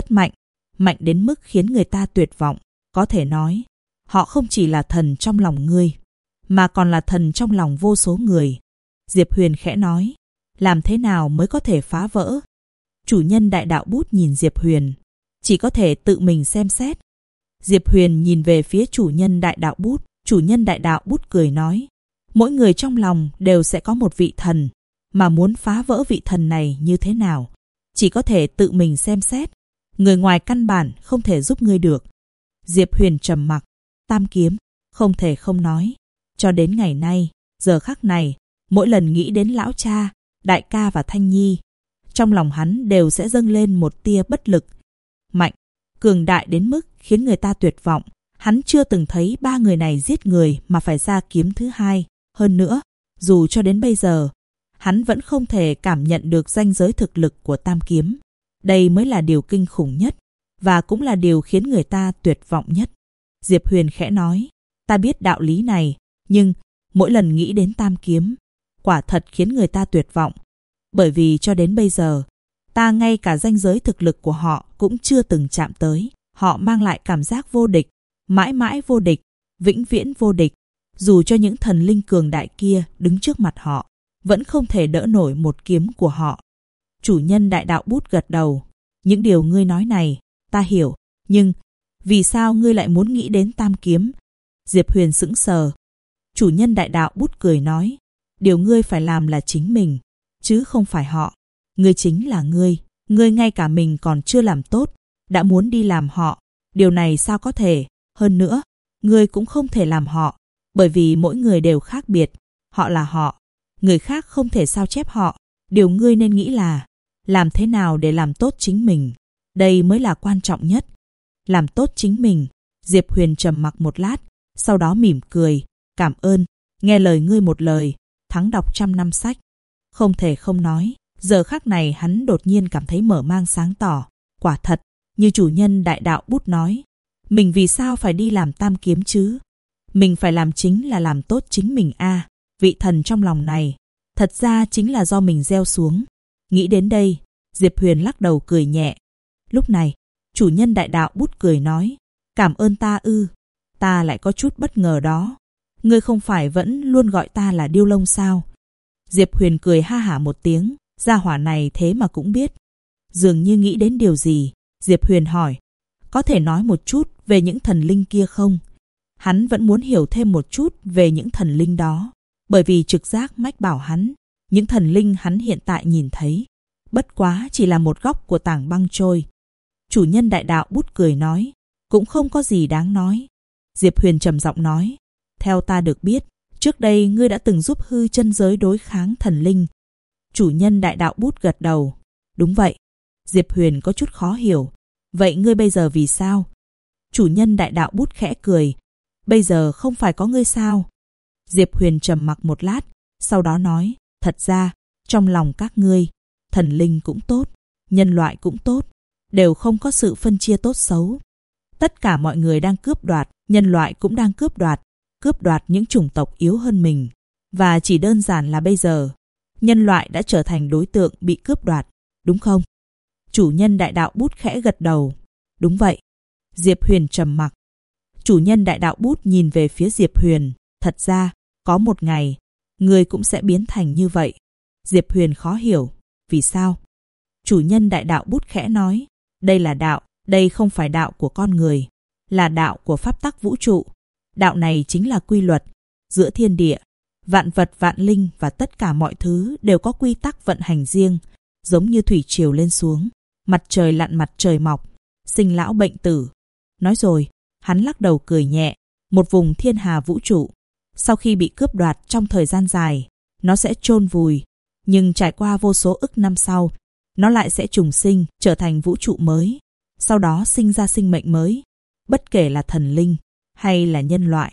Speaker 1: mạnh đến mức khiến người ta tuyệt vọng. Có thể nói, họ không chỉ là thần trong lòng ngươi, mà còn là thần trong lòng vô số người. Diệp Huyền khẽ nói, làm thế nào mới có thể phá vỡ? Chủ nhân đại đạo bút nhìn Diệp Huyền, chỉ có thể tự mình xem xét. Diệp Huyền nhìn về phía chủ nhân đại đạo bút, chủ nhân đại đạo bút cười nói, mỗi người trong lòng đều sẽ có một vị thần, mà muốn phá vỡ vị thần này như thế nào, chỉ có thể tự mình xem xét. Người ngoài căn bản không thể giúp ngươi được. Diệp Huyền trầm mặc. Tam Kiếm, không thể không nói. Cho đến ngày nay, giờ khắc này, mỗi lần nghĩ đến lão cha, đại ca và Thanh Nhi, trong lòng hắn đều sẽ dâng lên một tia bất lực. Mạnh, cường đại đến mức khiến người ta tuyệt vọng. Hắn chưa từng thấy ba người này giết người mà phải ra kiếm thứ hai. Hơn nữa, dù cho đến bây giờ, hắn vẫn không thể cảm nhận được ranh giới thực lực của Tam Kiếm. Đây mới là điều kinh khủng nhất, và cũng là điều khiến người ta tuyệt vọng nhất. Diệp Huyền khẽ nói, ta biết đạo lý này, nhưng mỗi lần nghĩ đến Tam Kiếm, quả thật khiến người ta tuyệt vọng. Bởi vì cho đến bây giờ, ta ngay cả ranh giới thực lực của họ cũng chưa từng chạm tới. Họ mang lại cảm giác vô địch, mãi mãi vô địch, vĩnh viễn vô địch. Dù cho những thần linh cường đại kia đứng trước mặt họ, vẫn không thể đỡ nổi một kiếm của họ. Chủ nhân đại đạo bút gật đầu. Những điều ngươi nói này, ta hiểu, nhưng vì sao ngươi lại muốn nghĩ đến Tam Kiếm? Diệp Huyền sững sờ. Chủ nhân đại đạo bút cười nói, điều ngươi phải làm là chính mình, chứ không phải họ. Ngươi chính là ngươi ngay cả mình còn chưa làm tốt, đã muốn đi làm họ. Điều này sao có thể? Hơn nữa, ngươi cũng không thể làm họ, bởi vì mỗi người đều khác biệt. Họ là họ, người khác không thể sao chép họ. Điều ngươi nên nghĩ là làm thế nào để làm tốt chính mình. Đây mới là quan trọng nhất. Làm tốt chính mình. Diệp Huyền trầm mặc một lát, sau đó mỉm cười. Cảm ơn, nghe lời ngươi một lời, thắng đọc 100 năm sách. Không thể không nói, giờ khắc này hắn đột nhiên cảm thấy mở mang sáng tỏ. Quả thật, như chủ nhân đại đạo bút nói, mình vì sao phải đi làm Tam Kiếm chứ? Mình phải làm chính là làm tốt chính mình a. Vị thần trong lòng này, thật ra chính là do mình gieo xuống. Nghĩ đến đây, Diệp Huyền lắc đầu cười nhẹ. Lúc này, chủ nhân đại đạo bút cười nói, cảm ơn ta ư? Ta lại có chút bất ngờ đó. Ngươi không phải vẫn luôn gọi ta là Điêu Lông sao? Diệp Huyền cười ha hả một tiếng, gia hỏa này thế mà cũng biết. Dường như nghĩ đến điều gì, Diệp Huyền hỏi, có thể nói một chút về những thần linh kia không? Hắn vẫn muốn hiểu thêm một chút về những thần linh đó, bởi vì trực giác mách bảo hắn, những thần linh hắn hiện tại nhìn thấy, bất quá chỉ là một góc của tảng băng trôi. Chủ nhân đại đạo bút cười nói, cũng không có gì đáng nói. Diệp Huyền trầm giọng nói, theo ta được biết, trước đây ngươi đã từng giúp hư chân giới đối kháng thần linh. Chủ nhân đại đạo bút gật đầu. Đúng vậy. Diệp Huyền có chút khó hiểu. Vậy ngươi bây giờ vì sao? Chủ nhân đại đạo bút khẽ cười. Bây giờ không phải có ngươi sao? Diệp Huyền trầm mặc một lát, sau đó nói, thật ra, trong lòng các ngươi, thần linh cũng tốt, nhân loại cũng tốt, đều không có sự phân chia tốt xấu. Tất cả mọi người đang cướp đoạt, nhân loại cũng đang cướp đoạt những chủng tộc yếu hơn mình. Và chỉ đơn giản là bây giờ, nhân loại đã trở thành đối tượng bị cướp đoạt, đúng không? Chủ nhân đại đạo bút khẽ gật đầu. Đúng vậy. Diệp Huyền trầm mặc. Chủ nhân đại đạo bút nhìn về phía Diệp Huyền. Thật ra, có một ngày, ngươi cũng sẽ biến thành như vậy. Diệp Huyền khó hiểu. Vì sao? Chủ nhân đại đạo bút khẽ nói. Đây là đạo, đây không phải đạo của con người, là đạo của pháp tắc vũ trụ. Đạo này chính là quy luật. Giữa thiên địa, vạn vật vạn linh và tất cả mọi thứ đều có quy tắc vận hành riêng, giống như thủy triều lên xuống, mặt trời lặn mặt trời mọc, sinh lão bệnh tử. Nói rồi, hắn lắc đầu cười nhẹ. Một vùng thiên hà vũ trụ, sau khi bị cướp đoạt trong thời gian dài, nó sẽ chôn vùi, nhưng trải qua vô số ức năm sau, nó lại sẽ trùng sinh, trở thành vũ trụ mới, sau đó sinh ra sinh mệnh mới. Bất kể là thần linh hay là nhân loại,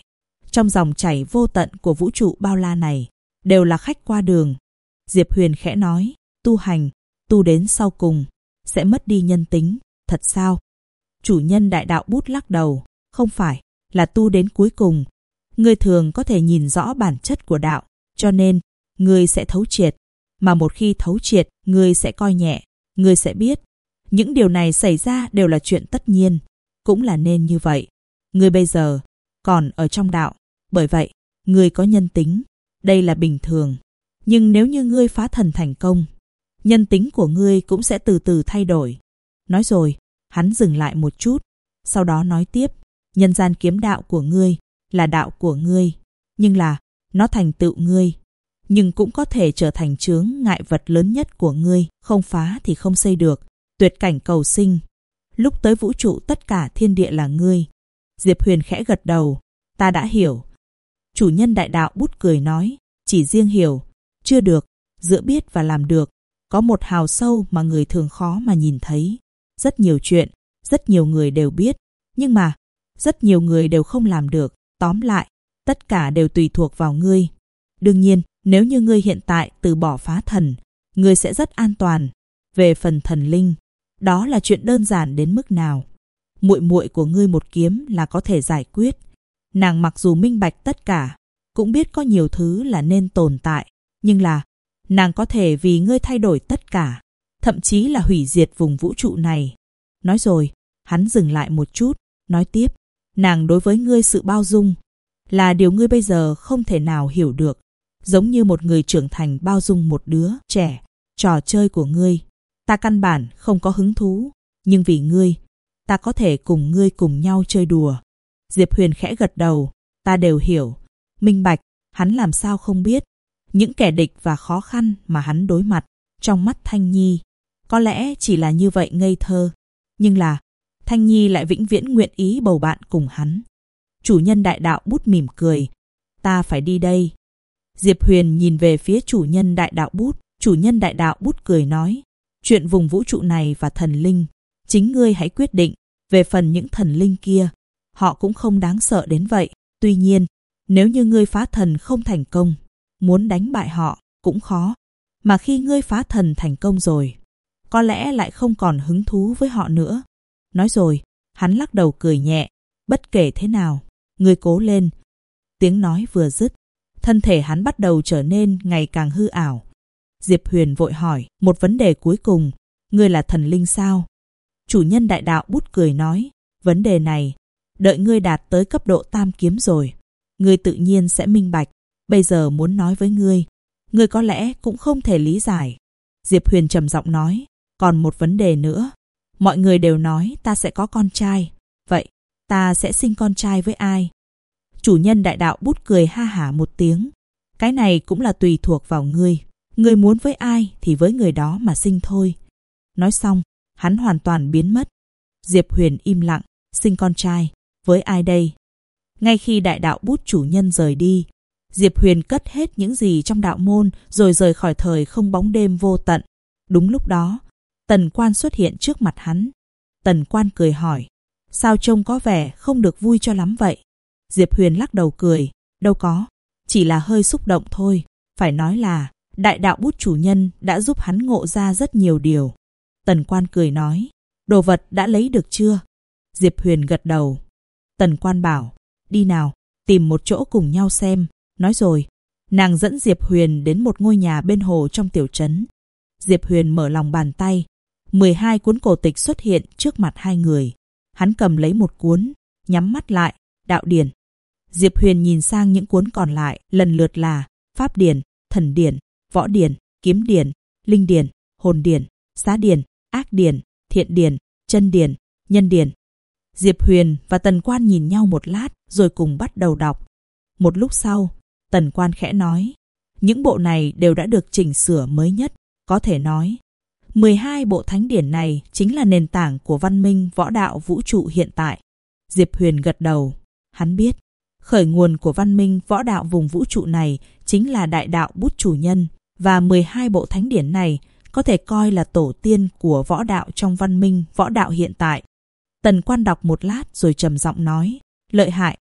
Speaker 1: trong dòng chảy vô tận của vũ trụ bao la này, đều là khách qua đường. Diệp Huyền khẽ nói, tu hành, tu đến sau cùng, sẽ mất đi nhân tính, thật sao? Chủ nhân đại đạo bút lắc đầu, không phải, là tu đến cuối cùng. Ngươi thường có thể nhìn rõ bản chất của đạo, cho nên, ngươi sẽ thấu triệt. Mà một khi thấu triệt, ngươi sẽ coi nhẹ, ngươi sẽ biết. Những điều này xảy ra đều là chuyện tất nhiên, cũng là nên như vậy. Ngươi bây giờ còn ở trong đạo, bởi vậy, ngươi có nhân tính, đây là bình thường. Nhưng nếu như ngươi phá thần thành công, nhân tính của ngươi cũng sẽ từ từ thay đổi. Nói rồi, hắn dừng lại một chút, sau đó nói tiếp, nhân gian kiếm đạo của ngươi là đạo của ngươi, nhưng là nó thành tựu ngươi, nhưng cũng có thể trở thành chướng ngại vật lớn nhất của ngươi, không phá thì không xây được, tuyệt cảnh cầu sinh. Lúc tới vũ trụ tất cả thiên địa là ngươi. Diệp Huyền khẽ gật đầu, ta đã hiểu. Chủ nhân đại đạo bút cười nói, chỉ riêng hiểu, chưa được, giữa biết và làm được, có một hào sâu mà người thường khó mà nhìn thấy. Rất nhiều chuyện, rất nhiều người đều biết, nhưng mà rất nhiều người đều không làm được. Tóm lại, tất cả đều tùy thuộc vào ngươi. Đương nhiên, nếu như ngươi hiện tại từ bỏ phá thần, ngươi sẽ rất an toàn. Về phần thần linh, đó là chuyện đơn giản đến mức nào. Muội muội của ngươi một kiếm là có thể giải quyết. Nàng mặc dù minh bạch tất cả, cũng biết có nhiều thứ là nên tồn tại, nhưng là nàng có thể vì ngươi thay đổi tất cả, thậm chí là hủy diệt vùng vũ trụ này. Nói rồi, hắn dừng lại một chút, nói tiếp, nàng đối với ngươi sự bao dung là điều ngươi bây giờ không thể nào hiểu được, giống như một người trưởng thành bao dung một đứa trẻ. Trò chơi của ngươi, ta căn bản không có hứng thú, nhưng vì ngươi, ta có thể cùng ngươi cùng nhau chơi đùa. Diệp Huyền khẽ gật đầu, ta đều hiểu, minh bạch, hắn làm sao không biết. Những kẻ địch và khó khăn mà hắn đối mặt, trong mắt Thanh Nhi, có lẽ chỉ là như vậy ngây thơ, nhưng là Thanh Nhi lại vĩnh viễn nguyện ý bầu bạn cùng hắn. Chủ nhân đại đạo bút mỉm cười, ta phải đi đây. Diệp Huyền nhìn về phía chủ nhân đại đạo bút, chủ nhân đại đạo bút cười nói, chuyện vùng vũ trụ này và thần linh, chính ngươi hãy quyết định. Về phần những thần linh kia, họ cũng không đáng sợ đến vậy. Tuy nhiên, nếu như ngươi phá thần không thành công, muốn đánh bại họ cũng khó. Mà khi ngươi phá thần thành công rồi, có lẽ lại không còn hứng thú với họ nữa. Nói rồi, hắn lắc đầu cười nhẹ, bất kể thế nào, ngươi cố lên. Tiếng nói vừa dứt, thân thể hắn bắt đầu trở nên ngày càng hư ảo. Diệp Huyền vội hỏi, một vấn đề cuối cùng, ngươi là thần linh sao? Chủ nhân đại đạo bút cười nói, vấn đề này, đợi ngươi đạt tới cấp độ tam kiếm rồi, ngươi tự nhiên sẽ minh bạch. Bây giờ muốn nói với ngươi, ngươi có lẽ cũng không thể lý giải. Diệp Huyền trầm giọng nói, còn một vấn đề nữa. Mọi người đều nói ta sẽ có con trai, vậy ta sẽ sinh con trai với ai? Chủ nhân đại đạo bút cười ha hả một tiếng, cái này cũng là tùy thuộc vào ngươi. Ngươi muốn với ai thì với người đó mà sinh thôi. Nói xong, hắn hoàn toàn biến mất. Diệp Huyền im lặng, sinh con trai, với ai đây? Ngay khi đại đạo bút chủ nhân rời đi, Diệp Huyền cất hết những gì trong đạo môn rồi rời khỏi thời không bóng đêm vô tận. Đúng lúc đó, Tần Quan xuất hiện trước mặt hắn. Tần Quan cười hỏi, sao trông có vẻ không được vui cho lắm vậy? Diệp Huyền lắc đầu cười, đâu có, chỉ là hơi xúc động thôi. Phải nói là đại đạo bút chủ nhân đã giúp hắn ngộ ra rất nhiều điều. Tần Quan cười nói, đồ vật đã lấy được chưa? Diệp Huyền gật đầu. Tần Quan bảo, đi nào, tìm một chỗ cùng nhau xem. Nói rồi, nàng dẫn Diệp Huyền đến một ngôi nhà bên hồ trong tiểu trấn. Diệp Huyền mở lòng bàn tay, 12 cuốn cổ tịch xuất hiện trước mặt hai người. Hắn cầm lấy một cuốn, nhắm mắt lại, đạo điển. Diệp Huyền nhìn sang những cuốn còn lại, lần lượt là pháp điển, thần điển, võ điển, kiếm điển, linh điển, hồn điển, xá điển, ác điển, thiện điển, chân điển, nhân điển. Diệp Huyền và Tần Quan nhìn nhau một lát rồi cùng bắt đầu đọc. Một lúc sau, Tần Quan khẽ nói, những bộ này đều đã được chỉnh sửa mới nhất. Có thể nói, 12 bộ thánh điển này chính là nền tảng của văn minh võ đạo vũ trụ hiện tại. Diệp Huyền gật đầu. Hắn biết, khởi nguồn của văn minh võ đạo vùng vũ trụ này chính là đại đạo bút chủ nhân, và 12 bộ thánh điển này có thể coi là tổ tiên của võ đạo trong văn minh võ đạo hiện tại. Tần Quan đọc một lát rồi trầm giọng nói, lợi hại.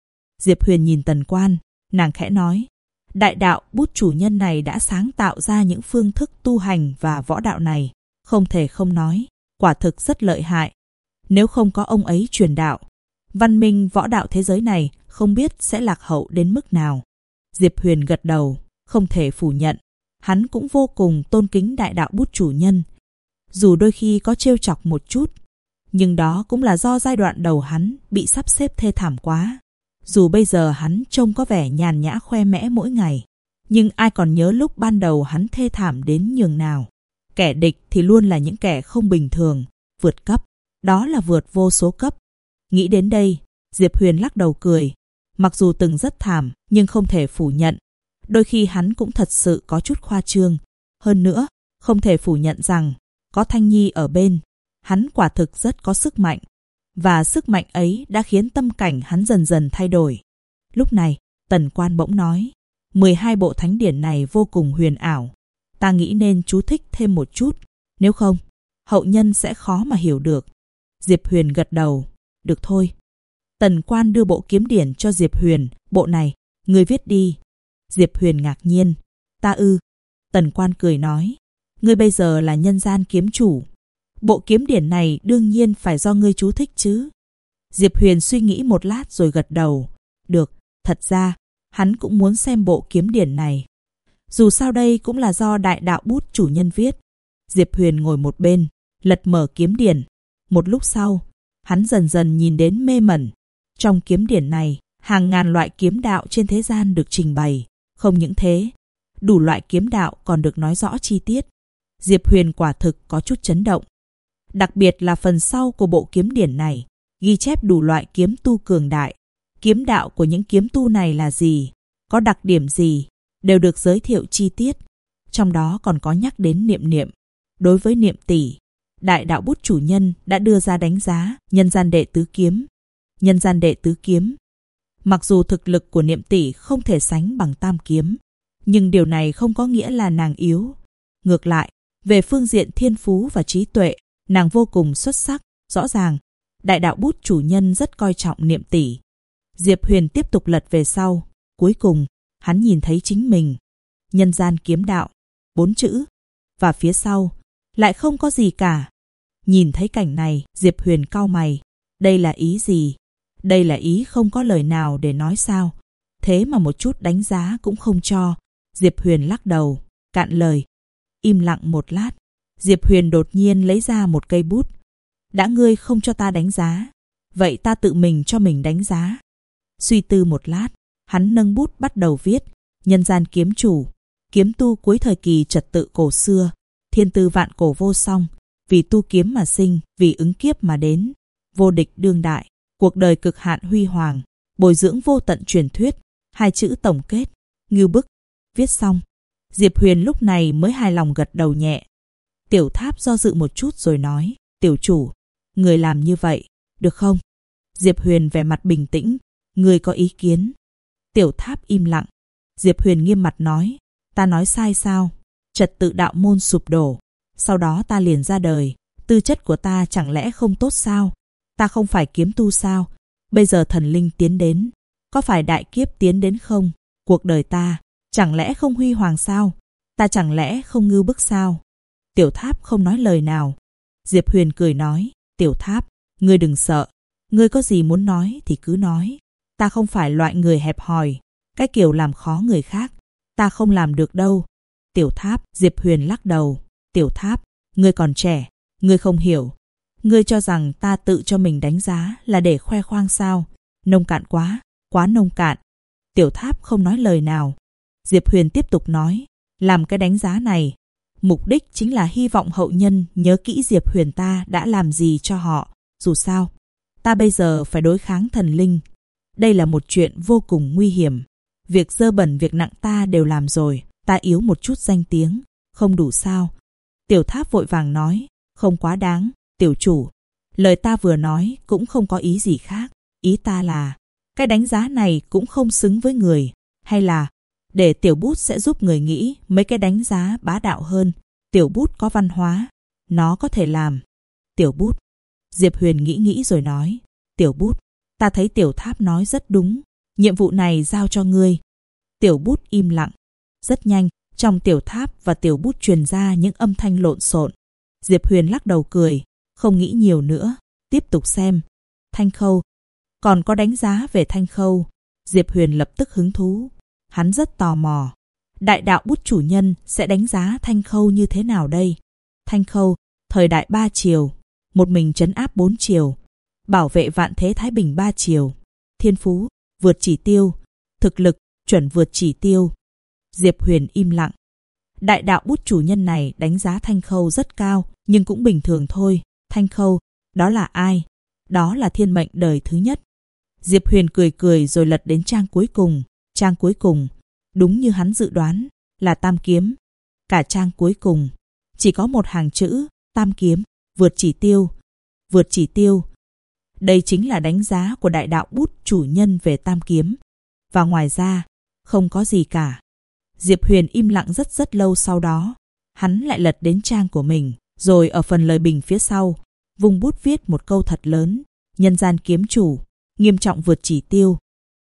Speaker 1: Diệp Huyền nhìn Tần Quan, nàng khẽ nói, đại đạo bút chủ nhân này đã sáng tạo ra những phương thức tu hành và võ đạo này, không thể không nói, quả thực rất lợi hại. Nếu không có ông ấy truyền đạo, văn minh võ đạo thế giới này không biết sẽ lạc hậu đến mức nào. Diệp Huyền gật đầu, không thể phủ nhận, hắn cũng vô cùng tôn kính đại đạo bút chủ nhân. Dù đôi khi có trêu chọc một chút, nhưng đó cũng là do giai đoạn đầu hắn bị sắp xếp thê thảm quá. Dù bây giờ hắn trông có vẻ nhàn nhã khoe mẽ mỗi ngày, nhưng ai còn nhớ lúc ban đầu hắn thê thảm đến nhường nào. Kẻ địch thì luôn là những kẻ không bình thường, vượt cấp, đó là vượt vô số cấp. Nghĩ đến đây, Diệp Huyền lắc đầu cười. Mặc dù từng rất thảm, nhưng không thể phủ nhận, đôi khi hắn cũng thật sự có chút khoa trương. Hơn nữa, không thể phủ nhận rằng, có Thanh Nhi ở bên, hắn quả thực rất có sức mạnh. Và sức mạnh ấy đã khiến tâm cảnh hắn dần dần thay đổi. Lúc này, Tần Quan bỗng nói, 12 bộ thánh điển này vô cùng huyền ảo. Ta nghĩ nên chú thích thêm một chút, nếu không, hậu nhân sẽ khó mà hiểu được. Diệp Huyền gật đầu, được thôi. Tần Quan đưa bộ kiếm điển cho Diệp Huyền, bộ này, ngươi viết đi. Diệp Huyền ngạc nhiên, ta ư? Tần Quan cười nói, ngươi bây giờ là nhân gian kiếm chủ. Bộ kiếm điển này đương nhiên phải do ngươi chú thích chứ. Diệp Huyền suy nghĩ một lát rồi gật đầu. Được, thật ra, hắn cũng muốn xem bộ kiếm điển này. Dù sao đây cũng là do đại đạo bút chủ nhân viết. Diệp Huyền ngồi một bên, lật mở kiếm điển. Một lúc sau, hắn dần dần nhìn đến mê mẩn. Trong kiếm điển này, hàng ngàn loại kiếm đạo trên thế gian được trình bày. Không những thế, đủ loại kiếm đạo còn được nói rõ chi tiết. Diệp Huyền quả thực có chút chấn động. Đặc biệt là phần sau của bộ kiếm điển này, ghi chép đủ loại kiếm tu cường đại. Kiếm đạo của những kiếm tu này là gì, có đặc điểm gì, đều được giới thiệu chi tiết. Trong đó còn có nhắc đến Niệm Niệm. Đối với Niệm tỷ, đại đạo bút chủ nhân đã đưa ra đánh giá nhân gian đệ tứ kiếm. Nhân gian đệ tứ kiếm. Mặc dù thực lực của Niệm tỷ không thể sánh bằng tam kiếm, nhưng điều này không có nghĩa là nàng yếu. Ngược lại, về phương diện thiên phú và trí tuệ, nàng vô cùng xuất sắc. Rõ ràng, đại đạo bút chủ nhân rất coi trọng Niệm tỷ. Diệp Huyền tiếp tục lật về sau. Cuối cùng, hắn nhìn thấy chính mình. Nhân gian kiếm đạo, 4 chữ. Và phía sau, lại không có gì cả. Nhìn thấy cảnh này, Diệp Huyền cau mày. Đây là ý gì? Đây là ý không có lời nào để nói sao? Thế mà một chút đánh giá cũng không cho. Diệp Huyền lắc đầu, cạn lời. Im lặng một lát, Diệp Huyền đột nhiên lấy ra một cây bút. Đã ngươi không cho ta đánh giá, vậy ta tự mình cho mình đánh giá. Suy tư một lát, hắn nâng bút bắt đầu viết. Nhân gian kiếm chủ, kiếm tu cuối thời kỳ trật tự cổ xưa, thiên tư vạn cổ vô song, vì tu kiếm mà sinh, vì ứng kiếp mà đến, vô địch đương đại, cuộc đời cực hạn huy hoàng, bồi dưỡng vô tận truyền thuyết. 2 chữ tổng kết, ngưu bức. Viết xong, Diệp Huyền lúc này mới hài lòng gật đầu nhẹ. Tiểu Tháp do dự một chút rồi nói, tiểu chủ, người làm như vậy, được không? Diệp Huyền vẻ mặt bình tĩnh, người có ý kiến? Tiểu Tháp im lặng. Diệp Huyền nghiêm mặt nói, ta nói sai sao? Trật tự đạo môn sụp đổ, sau đó ta liền ra đời, tư chất của ta chẳng lẽ không tốt sao? Ta không phải kiếm tu sao? Bây giờ thần linh tiến đến, có phải đại kiếp tiến đến không? Cuộc đời ta, chẳng lẽ không huy hoàng sao? Ta chẳng lẽ không ngưu bức sao? Tiểu Tháp không nói lời nào. Diệp Huyền cười nói, Tiểu Tháp, ngươi đừng sợ, ngươi có gì muốn nói thì cứ nói. Ta không phải loại người hẹp hòi, cái kiểu làm khó người khác, ta không làm được đâu. Tiểu Tháp, Diệp Huyền lắc đầu, Tiểu Tháp, ngươi còn trẻ, ngươi không hiểu. Ngươi cho rằng ta tự cho mình đánh giá là để khoe khoang sao? Nông cạn quá, quá nông cạn. Tiểu Tháp không nói lời nào. Diệp Huyền tiếp tục nói, làm cái đánh giá này, mục đích chính là hy vọng hậu nhân nhớ kỹ Diệp Huyền ta đã làm gì cho họ. Dù sao, ta bây giờ phải đối kháng thần linh. Đây là một chuyện vô cùng nguy hiểm. Việc dơ bẩn việc nặng ta đều làm rồi, ta yếu một chút danh tiếng, không đủ sao? Tiểu Tháp vội vàng nói, không quá đáng, tiểu chủ. Lời ta vừa nói cũng không có ý gì khác. Ý ta là, cái đánh giá này cũng không xứng với người. Hay là, để tiểu bút sẽ giúp người nghĩ mấy cái đánh giá bá đạo hơn. Tiểu bút có văn hóa, nó có thể làm. Tiểu bút. Diệp Huyền nghĩ rồi nói, tiểu bút, ta thấy Tiểu Tháp nói rất đúng. Nhiệm vụ này giao cho ngươi. Tiểu bút im lặng. Rất nhanh, trong tiểu tháp và tiểu bút truyền ra những âm thanh lộn xộn. Diệp Huyền lắc đầu cười, không nghĩ nhiều nữa, tiếp tục xem. Thanh khâu. Còn có đánh giá về thanh khâu. Diệp Huyền lập tức hứng thú. Hắn rất tò mò. Đại đạo bút chủ nhân sẽ đánh giá thanh khâu như thế nào đây? Thanh khâu, thời đại 3 triều, một mình trấn áp 4 triều, bảo vệ vạn thế thái bình 3 triều, thiên phú, vượt chỉ tiêu, thực lực, chuẩn vượt chỉ tiêu. Diệp Huyền im lặng. Đại đạo bút chủ nhân này đánh giá thanh khâu rất cao, nhưng cũng bình thường thôi. Thanh khâu, đó là ai? Đó là thiên mệnh đời thứ nhất. Diệp Huyền cười cười rồi lật đến trang cuối cùng. Trang cuối cùng, đúng như hắn dự đoán, là tam kiếm. Cả trang cuối cùng, chỉ có một hàng chữ, tam kiếm, vượt chỉ tiêu. Vượt chỉ tiêu. Đây chính là đánh giá của đại đạo bút chủ nhân về tam kiếm. Và ngoài ra, không có gì cả. Diệp Huyền im lặng rất lâu sau đó. Hắn lại lật đến trang của mình, rồi ở phần lời bình phía sau, vung bút viết một câu thật lớn. Nhân gian kiếm chủ, nghiêm trọng vượt chỉ tiêu,